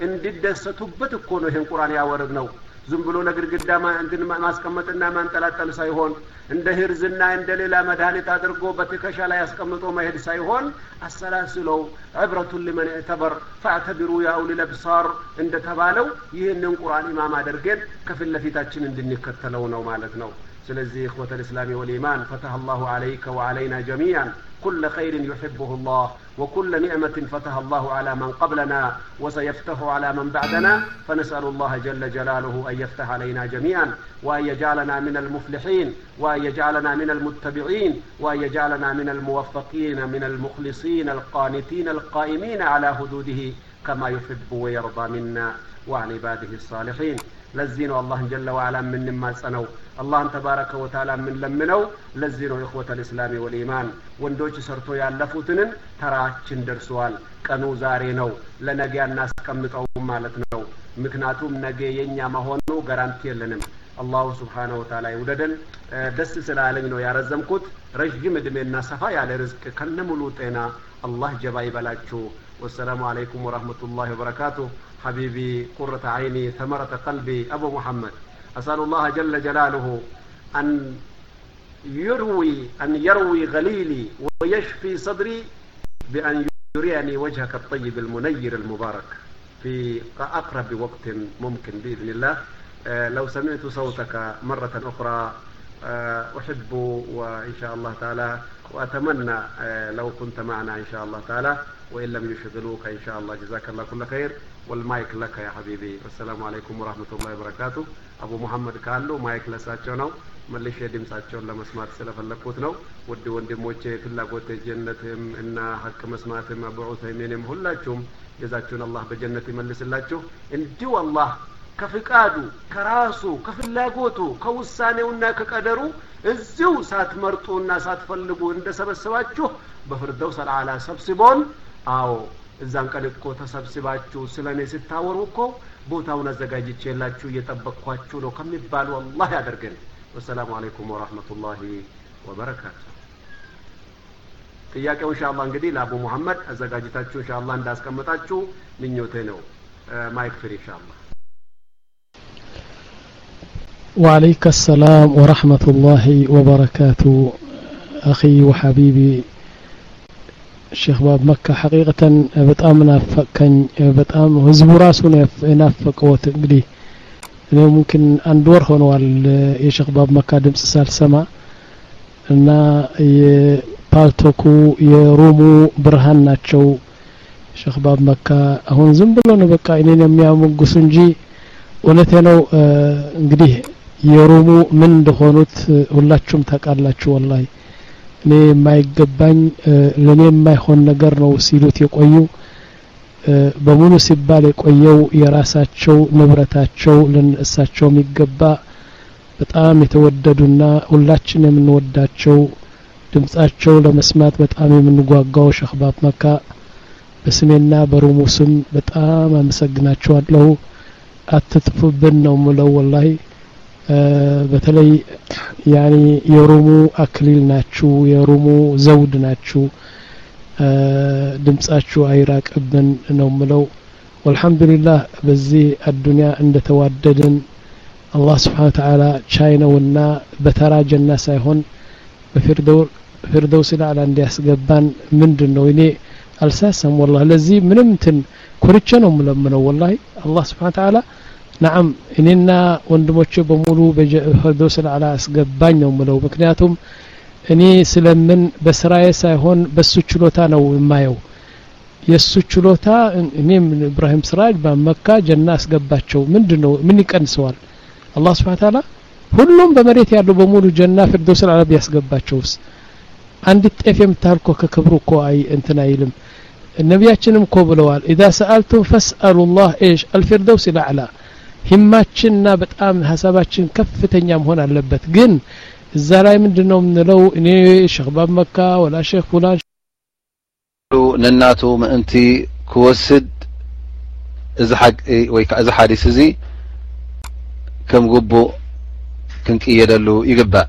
S3: እንዲደሰቱበት እኮ ነው ይሄን ቁርአን ያወረድነው ዝም ብሎ ለግድግዳ እንትን ማስቀመጥና ማንጠላጠል ሳይሆን እንደ ህርዝና እንደ ሌላ መድኃኒት አድርጎ በትከሻ ላይ ያስቀምጦ መሄድ ሳይሆን አሰላስለው عبرة لمن اعتبر فاعتبروا يا أولي الأبصار እንደ ተባለው ይሄንን ቁርአን ኢማም አድርገን ከፊት ለፊታችን እንድንከተለው ነው ማለት ነው ስለዚህ اخوة الاسلام والايمان فتح الله عليك وعلينا جميعا كل خير يحبه الله وكل نعمة فتح الله على من قبلنا وسيفتح على من بعدنا فنسأل الله جل جلاله أن يفتح علينا جميعا وأن يجعلنا من المفلحين وأن يجعلنا من المتبعين وأن يجعلنا من الموفقين من المخلصين القانتين القائمين على حدوده كما يحب ويرضى منا وعن عباده الصالحين لزينو الله جل وعلا من ما سنو الله تبارك وتعالى من لمنو لزينو إخوة الإسلام والإيمان وندوش سرطو يالفوتنن تراچن درسوال ቀኑ ዛሬ ነው ለነገ እናስቀምጠው ማለት ነው ምክንያቱም ነገ የኛ መሆኑ ጋራንቲ የለንም አላህ Subhanahu Wa Ta'ala ይወደደን ደስ ስላለኝ ነው ያረዘምኩት ረጅም እድሜና ሰፋ ያለ ርዝቅ ከነሙሉ ጤና አላህ ጀባ ይበላችሁ والسلام عليكم ورحمة الله وبركاته حبيبي قرة عيني ثمرة قلبي أبو محمد أسأل الله جل جلاله أن يروي أن يروي غليلي ويشفي صدري بأن يريني وجهك الطيب المنير المبارك في أقرب وقت ممكن بإذن الله لو سمعت صوتك مرة أخرى أحب وإن شاء الله تعالى وأتمنى لو كنت معنا إن شاء الله تعالى وإن لم يشغلوك إن شاء الله جزاك الله كل خير والمايك لك يا حبيبي والسلام عليكم ورحمة الله وبركاته أبو محمد كالو مايك لساتشو نو ملش ድምጻቸውን ለመስማት ስለፈለኩት ነው ውድ ወንድሞቼ ፍላጎት ጀነትም እና ሐቅ መስማትም አቡ ዑሰይሚንም ሁላችሁም ጀዛችሁን አላህ በጀነት ይመልስላችሁ እንዲሁ አላህ ከፍቃዱ ከራሱ ከፍላጎቱ ከውሳኔውና ከቀደሩ እዚው ሳትመርጡና ሳትፈልጉ እንደሰበሰባችሁ በፍርደውስ አልዓላ ሰብስቦን አዎ እዛን ቀን እኮ ተሰብስባችሁ ስለኔ ስታወሩ እኮ ቦታውን አዘጋጅቼላችሁ እየጠበቅኳችሁ ነው ከሚባሉ አላህ ያደርገን والسلام عليكم ورحمة الله وبركاته ጥያቄው ኢንሻአላህ እንግዲህ ለአቡ መሐመድ አዘጋጅታችሁ ኢንሻአላህ እንዳስቀምጣችሁ ምኞቴ ነው ማይክ ፍሪ ኢንሻአላህ
S1: وعليك السلام ورحمة الله وبركاته أخي وحبيبي الشيخ باب مكة حقيقة بتأم نافقن بتأم ህዝቡ ራሱ ናፈቀውት እንግዲህ ነው ممكن አንድ ወር ሆኗል የሼክ ባብ መካ ድምጽ ሳልሰማ እና የፓልቶኩ የሩሙ ብርሃን ናቸው ሼክ ባብ መካ አሁን ዝም ብሎ ነው በቃ እኔን የሚያመጉስ እንጂ እውነቴ ነው እንግዲህ የሩሙ ምን እንደሆኑት ሁላችሁም ታውቃላችሁ والله እኔ የማይገባኝ ለኔ የማይሆን ነገር ነው ሲሉት የቆዩ በሙሉ ሲባል የቆየው የራሳቸው ንብረታቸው ለነሳቸው የሚገባ በጣም የተወደዱና ሁላችን የምንወዳቸው ድምጻቸው ለመስማት በጣም የምንጓጓው ሼክ ባብ መካ በስሜና በሩሙ ስም በጣም አመሰግናቸዋለሁ አትጥፉብን ነው ምለው والله በተለይ ያኒ የሩሙ አክሊል ናችሁ የሩሙ ዘውድ ናችሁ ድምጻችሁ አይራቅብን ነው ምለው والحمدلله በዚህ አዱንያ እንደተዋደድን አላህ Subhanahu Wa Ta'ala ቻይነውና በተራጀና ሳይሆን በፊርደው ፊርደውስ ለዓላ እንዲያስገባን ምንድነው እኔ አልሳሰም والله ለዚህ ምንም እንትን ኩርቸ ነው ምለምነው والله አላህ Subhanahu Wa Ta'ala نعم እኔና ወንድሞቼ በሙሉ በፊርደውስ ለዓላ አስገባኝ ነው ምለው ምክንያቱም እኔ ስለምን በስራዬ ሳይሆን በሱ ችሎታ ነው የማየው የሱ ችሎታ እኔም ኢብራሂም ስራጅ በመካ ጀና አስገባቸው ምንድነው ምን ይቀንሰዋል አላህ Subhanahu Wa Ta'ala ሁሉም በመሬት ያሉ በሙሉ ጀና ፍርዶስ አልዓላ ያስገባቸውስ አንድ ጤፍ የምታልኮ ከክብሩ እኮ አይ እንትና አይልም ነብያችንም እኮ ብለዋል اذا سالتم فاسالوا الله ايش الفردوس الاعلى ህማችንና በጣም ሐሳባችን ከፍተኛ መሆን አለበት ግን እዛ ላይ ምንድነው ምንለው እኔ ሼክ ባብ መካ ወላ ሼክ ፉላን
S4: ነናቱ ምእንቲ ኩወስድ እዛ ሐቅ ወይ ከዛ ሐዲስ እዚ ከም ጉቡ ክንቅየደሉ ይግባ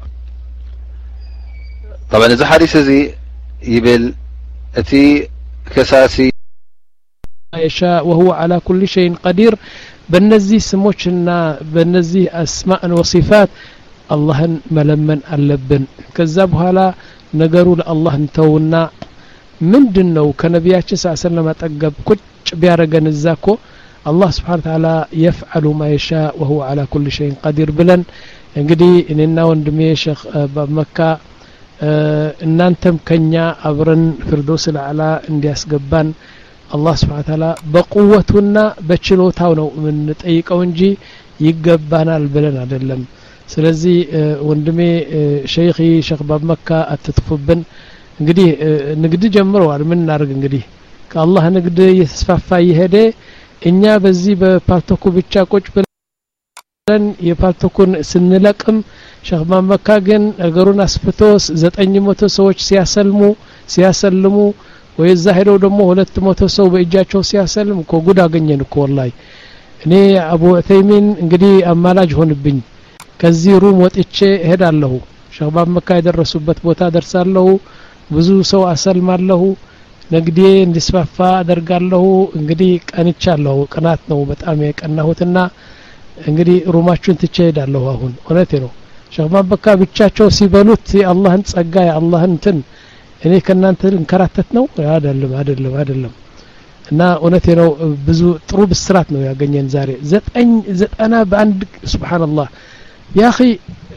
S4: طبعا እዛ ሐዲስ እዚ ይብል እቲ ከሳሲ
S1: يشاء وهو على كل شيء قدير በእነዚህ ስሞችና በእነዚህ አስማእ ወሲፋት አላህን መለመን አለብን ከዛ በኋላ ነገሩ ለአላህ እንተውና ምንድነው ከነቢያችን ሰለላሁ ዐለይሂ ቁጭ ቢያረገን እዛኮ አላህ Subhanahu Wa Ta'ala يفعل ما يشاء وهو على كل شيء قدير ብለን እንግዲህ እኔና ወንድሜ ሼክ በመካ እናንተም ከኛ አብረን ፍርዶስ ለዓላ እንዲያስገባን አላህ Subhanahu Wa Ta'ala በቁወቱና በችሎታው ነው ምን ጠይቀው እንጂ ይገባናል ብለን አይደለም ስለዚህ ወንድሜ ሼኺ ሼክ ባብ መካ አትጥፉብን እንግዲህ ንግድ ጀምረዋል ምን እናርግ እንግዲህ ከአላህ ንግድ እየተስፋፋ ይሄደ እኛ በዚህ በፓርቶኩ ብቻ ቁጭ ብለን የፓርቶኩን ስንለቅም ሼክ ባብ መካ ግን ነገሩን አስፍቶ ዘጠኝ መቶ ሰዎች ሲያሰልሙ ሲያሰልሙ ወይዛ ሄደው ደግሞ ሁለት መቶ ሰው በእጃቸው ሲያሰልም እኮ ጉድ አገኘን እኮ والله እኔ አቡ ዑሰይሚን እንግዲህ አማላጅ ሆንብኝ ከዚህ ሩም ወጥቼ ሄዳለሁ ሼክ ባብ መካ የደረሱበት ቦታ ደርሳለሁ ብዙ ሰው አሰልማለሁ ንግዴ እንዲስፋፋ አደርጋለሁ እንግዲህ ቀንቻለሁ ቅናት ነው በጣም የቀናሁትና እንግዲህ ሩማችሁን ትቼ ሄዳለሁ አሁን እውነቴ ነው ሼክ ባብ መካ ብቻቸው ሲበሉት የአላህን ጸጋ የአላህን እንትን እኔ ከናንተ እንከራተት ነው አይደለም አይደለም አይደለም እና እውነቴ ነው ብዙ ጥሩ ብስራት ነው ያገኘን ዛሬ ዘጠኝ ዘጠና በአንድ ሱብሃንአላህ يا اخي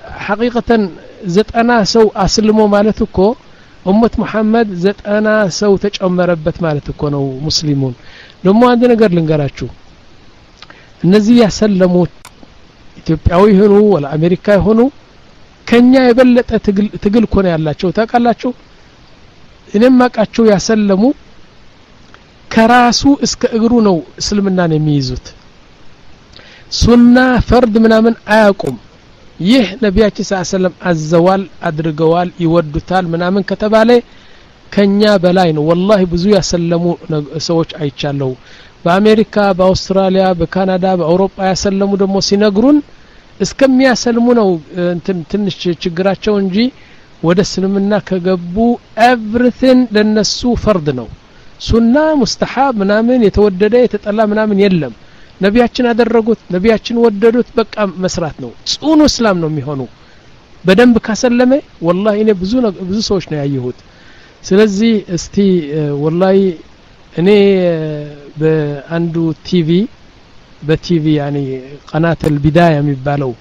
S1: حقيقة ዘጠና ሰው አስልሞ ማለት እኮ ኡመት መሐመድ ዘጠና ሰው ተጨመረበት ማለት እኮ ነው ሙስሊሙን ደሞ አንድ ነገር ልንገራችሁ እነዚህ ያሰለሙት ኢትዮጵያዊ ሆኑ ወላ አሜሪካ ሆኑ ከኛ የበለጠ ትግል ትግል ኮነ ያላቸው ታቃላችሁ እኔም ማቃቸው ያሰለሙ ከራሱ እስከ እግሩ ነው እስልምናን የሚይዙት ሱና ፈርድ ምናምን አያቁም ይህ ነቢያችን ሰለላሁ ዐለይሂ ወሰለም አዘዋል አድርገዋል ይወዱታል ምናምን ከተባለ ከኛ በላይ ነው ወላሂ ብዙ ያሰለሙ ሰዎች አይቻለው በአሜሪካ በአውስትራሊያ በካናዳ በአውሮፓ ያሰለሙ ደሞ ሲነግሩን እስከሚያሰልሙ ነው ትንሽ ችግራቸው እንጂ ወደ እስልምና ከገቡ ኤቭሪቲንግ ለነሱ ፈርድ ነው ሱና ሙስተሐብ ምናምን የተወደደ የተጠላ ምናምን የለም ነቢያችን አደረጉት ነቢያችን ወደዱት በቃ መስራት ነው ጽኑ እስላም ነው የሚሆነው በደንብ ካሰለመ والله እኔ ብዙ ብዙ ሰዎች ነው ያየሁት ስለዚህ እስቲ والله እኔ በአንዱ ቲቪ በቲቪ يعني قناه البدايه የሚባለው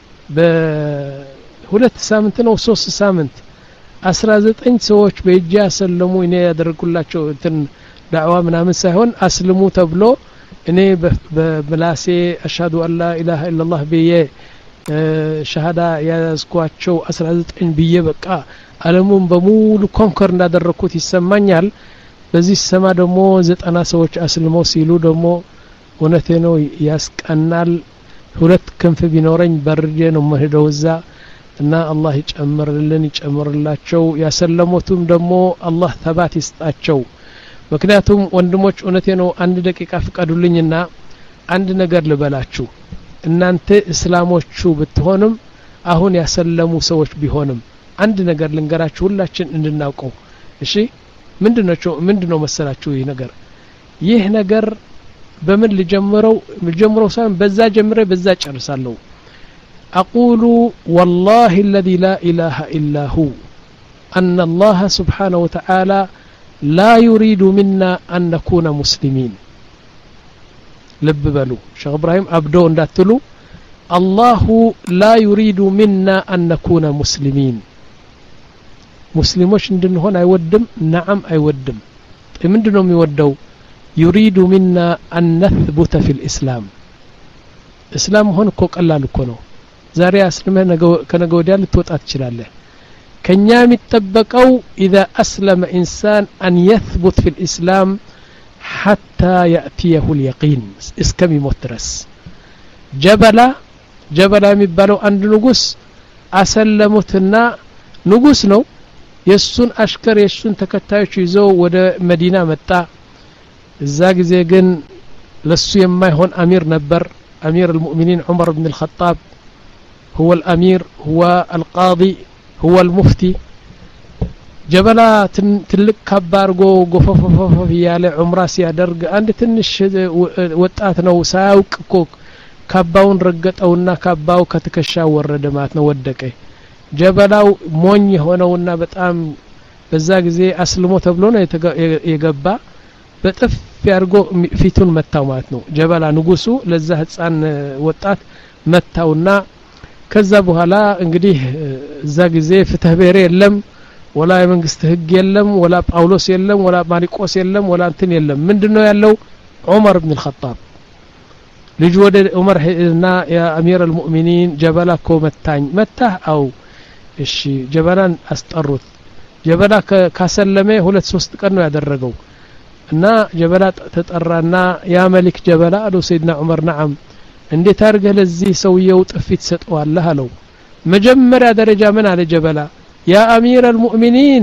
S1: በሁለት ሳምንት ነው ሶስት ሳምንት አስራ ዘጠኝ ሰዎች በእጃ ያሰለሙ እኔ ያደረኩላቸው እንትን ዳዕዋ ምናምን ሳይሆን አስልሙ ተብሎ እኔ በምላሴ አሽሃዱ አላ ኢላሃ ኢላላህ በየ ሸሃዳ ያዝኳቸው አስራ ዘጠኝ ብዬ በቃ ዓለሙን በሙሉ ኮንከር እንዳደረኩት ይሰማኛል በዚህ ሰማ ደሞ ዘጠና ሰዎች አስልመው ሲሉ ደሞ ወነቴ ነው ያስቀናል ሁለት ክንፍ ቢኖረኝ በርጄ ነው መሄደውዛ እና አላህ ይጨምርልን ይጨምርላቸው ያሰለሙትም ደሞ አላህ ተባት ይስጣቸው ምክንያቱም ወንድሞች ወነቴ ነው አንድ ደቂቃ ፍቀዱልኝና አንድ ነገር ልበላችሁ እናንተ እስላሞቹ ብትሆንም አሁን ያሰለሙ ሰዎች ቢሆንም አንድ ነገር ልንገራችሁ ሁላችን እንድናውቀው እሺ ምንድነው ምንድነው መሰላችሁ ይህ ነገር ይህ ነገር በምን ልጀምረው ልጀምረው ሳይሆን በዛ ጀምሬ በዛ ጨርሳለሁ أقول والله الذي لا إله إلا هو أن الله سبحانه وتعالى لا يريد منا أن نكون مسلمين لب بلو شيخ إبراهيم أبدو انداتلو الله لا يريد منا أن نكون مسلمين مسلموش እንደሆነ አይወድም نعم አይወድም ምንድነው የሚወደው يريد منا أن نثبت في الإسلام إسلام هون እኮ ቀላል እኮ ነው ዛሬ አስልመህ ከነገ ወዲያ ልትወጣ ትችላለህ ከኛ የሚጠበቀው اذا اسلم انسان ان يثبت في الاسلام حتى ياتيه اليقين اسكم يمترس جبل جبل የሚባለው አንድ ንጉስ አሰለሙትና ንጉስ ነው የሱን አሽከር የሱን ተከታዮች ይዘው ወደ መዲና መጣ እዛ ጊዜ ግን ለሱ የማይሆን አሚር ነበር امير المؤمنين عمر بن الخطاب هو الامير هو القاضي هو المفتي جبلا تلك كبارغو غفففف ያለ ዑምራ ሲያደርግ አንድ ትንሽ ወጣት ነው ሳያውቅ ኮክ ካባውን ረገጠውና ካባው ከተከሻው ወረደ ማለት ነው ወደቀ ጀበላው ሞኝ ሆነውና በጣም በዛ ጊዜ አስልሞ ተብሎ ነው የገባ በጥፍ ያርጎ ፊቱን መታው ማለት ነው ጀበላ ንጉሱ ለዛ ህፃን ወጣት መታውና ከዛ በኋላ እንግዲህ እዛ ጊዜ ፍትህ ብሔር የለም ወላ የመንግስት ህግ የለም ወላ ጳውሎስ የለም ወላ ማሪቆስ የለም ወላ እንትን የለም ምንድነው ያለው ዑመር ኢብኑ አልኸጣብ ልጅ ወደ ዑመር እና ያ አሚር አልሙእሚኒን ጀበላ ኮ መታኝ መታህ አው እሺ ጀበላን አስጠሩት ጀበላ ካሰለመ ሁለት ሶስት ቀን ነው ያደረገው እና ጀበላ ተጠራና ያ መልክ ጀበላ አሉ ሰይድና ዑመር ነዓም እንዴት አርገህ ለዚህ ሰውየው ጥፊት ሰጠዋለህ አለው መጀመሪያ ደረጃ ምን አለ ጀበላ ያ አሚር አልሙእሚኒን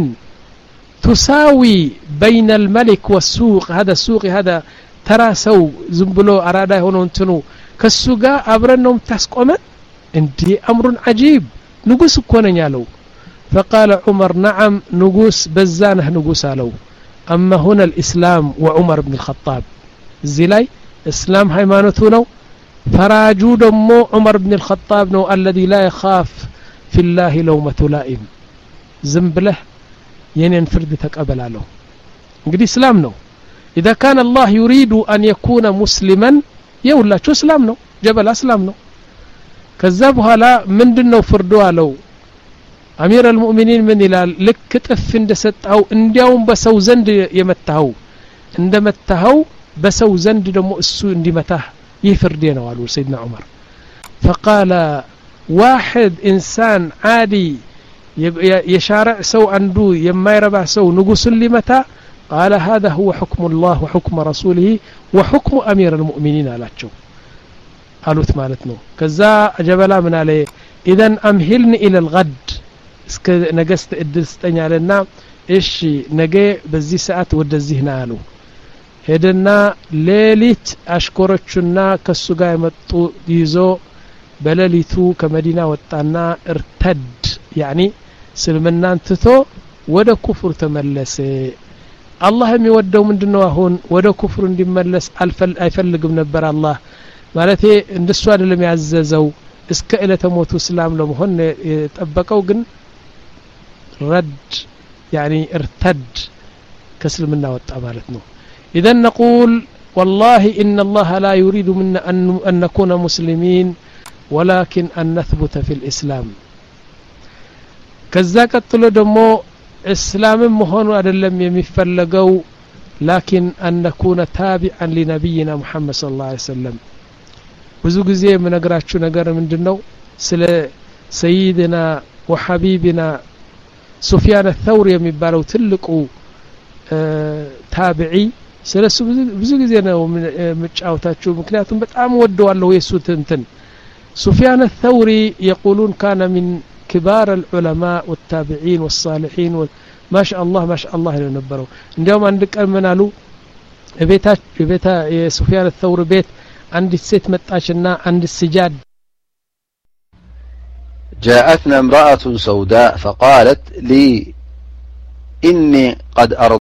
S1: تساوي بين الملك والسوق هذا السوق هذا ترى سو زنبلو أرادا هونو انتنو كالسوقا أبرنهم تسقومن انتي أمر عجيب نقوس كونن يالو فقال عمر نعم نقوس بزانه نقوس علو أما هنا الإسلام وعمر بن الخطاب الزلاي إسلام هيمانته نو فراجو دمو عمر بن الخطاب نو الذي لا يخاف في الله لومة لائم زنبله ينين فرد تقبل له انقدي اسلام نو اذا كان الله يريد ان يكون مسلما يقول لا شو اسلام نو جبل اسلام نو ከዛ በኋላ ምንድነው ፍርዱ አለው አሚር አልሙእሚኒን ምን ይላል ልክ ጥፍ እንደሰጣው እንዲያውም በሰው ዘንድ የመታው እንደመታው በሰው ዘንድ ደግሞ እሱ እንዲመታህ ይፍርዴ ነው አሉ ሰይድና ዑመር فقال واحد انسان عادي يشارع سو عنده የማይረባ ሰው ንጉስን ሊመታ قال هذا هو حكم الله وحكم رسوله وحكم امير المؤمنين አላቸው አሉት ማለት ነው ከዛ ጀበላ ምን አለ اذا امهلني الى الغد እስከ ነገስት እድል ስጠኛለና እሺ ነገ በዚህ ሰዓት ወደዚህ ና አሉ ሄደና ሌሊት አሽኮሮቹና ከሱ ጋር የመጡ ይዞ በሌሊቱ ከመዲና ወጣና እርተድ يعني ስልምናን ትቶ ወደ ኩፍር ተመለሰ አላህ የሚወደው ምንድነው አሁን ወደ ኩፍር እንዲመለስ አልፈል አይፈልግም ነበር አላህ ማለት እንደሱ አይደለም ያዘዘው እስከ እለተ ሞቱ እስላም ለመሆን የጠበቀው ግን رد يعني ارتد كسلمنا وطا معناتنا اذا نقول والله ان الله لا يريد منا ان نكون مسلمين ولكن ان نثبت في الاسلام كذا قتلوا دمو اسلام مهون አይደለም የሚፈልገው لكن ان نكون تابعا لنبينا محمد صلى الله عليه وسلم ብዙ ጊዜ የምነግራችሁ ነገር ምንድነው ስለ سيدنا وحبيبنا سفيان الثوري የሚባለው ትልቁ ታቢዒ ስለሱ ብዙ ጊዜ ነው ምጫውታችሁ ምክንያቱም በጣም ወደዋለሁ የሱት እንትን سفيان الثوري يقولون كان من كبار العلماء والتابعين والصالحين ما شاء الله ما شاء الله የነበረው እንዲያውም አንድ ቀን ምን አሉ ቤታ ቤታ የሱፊያን الثوري ቤት አንዲት ሴት መጣችና አንድ ስጃድ
S4: جاءتنا امرأة سوداء فقالت لي إني قد أرض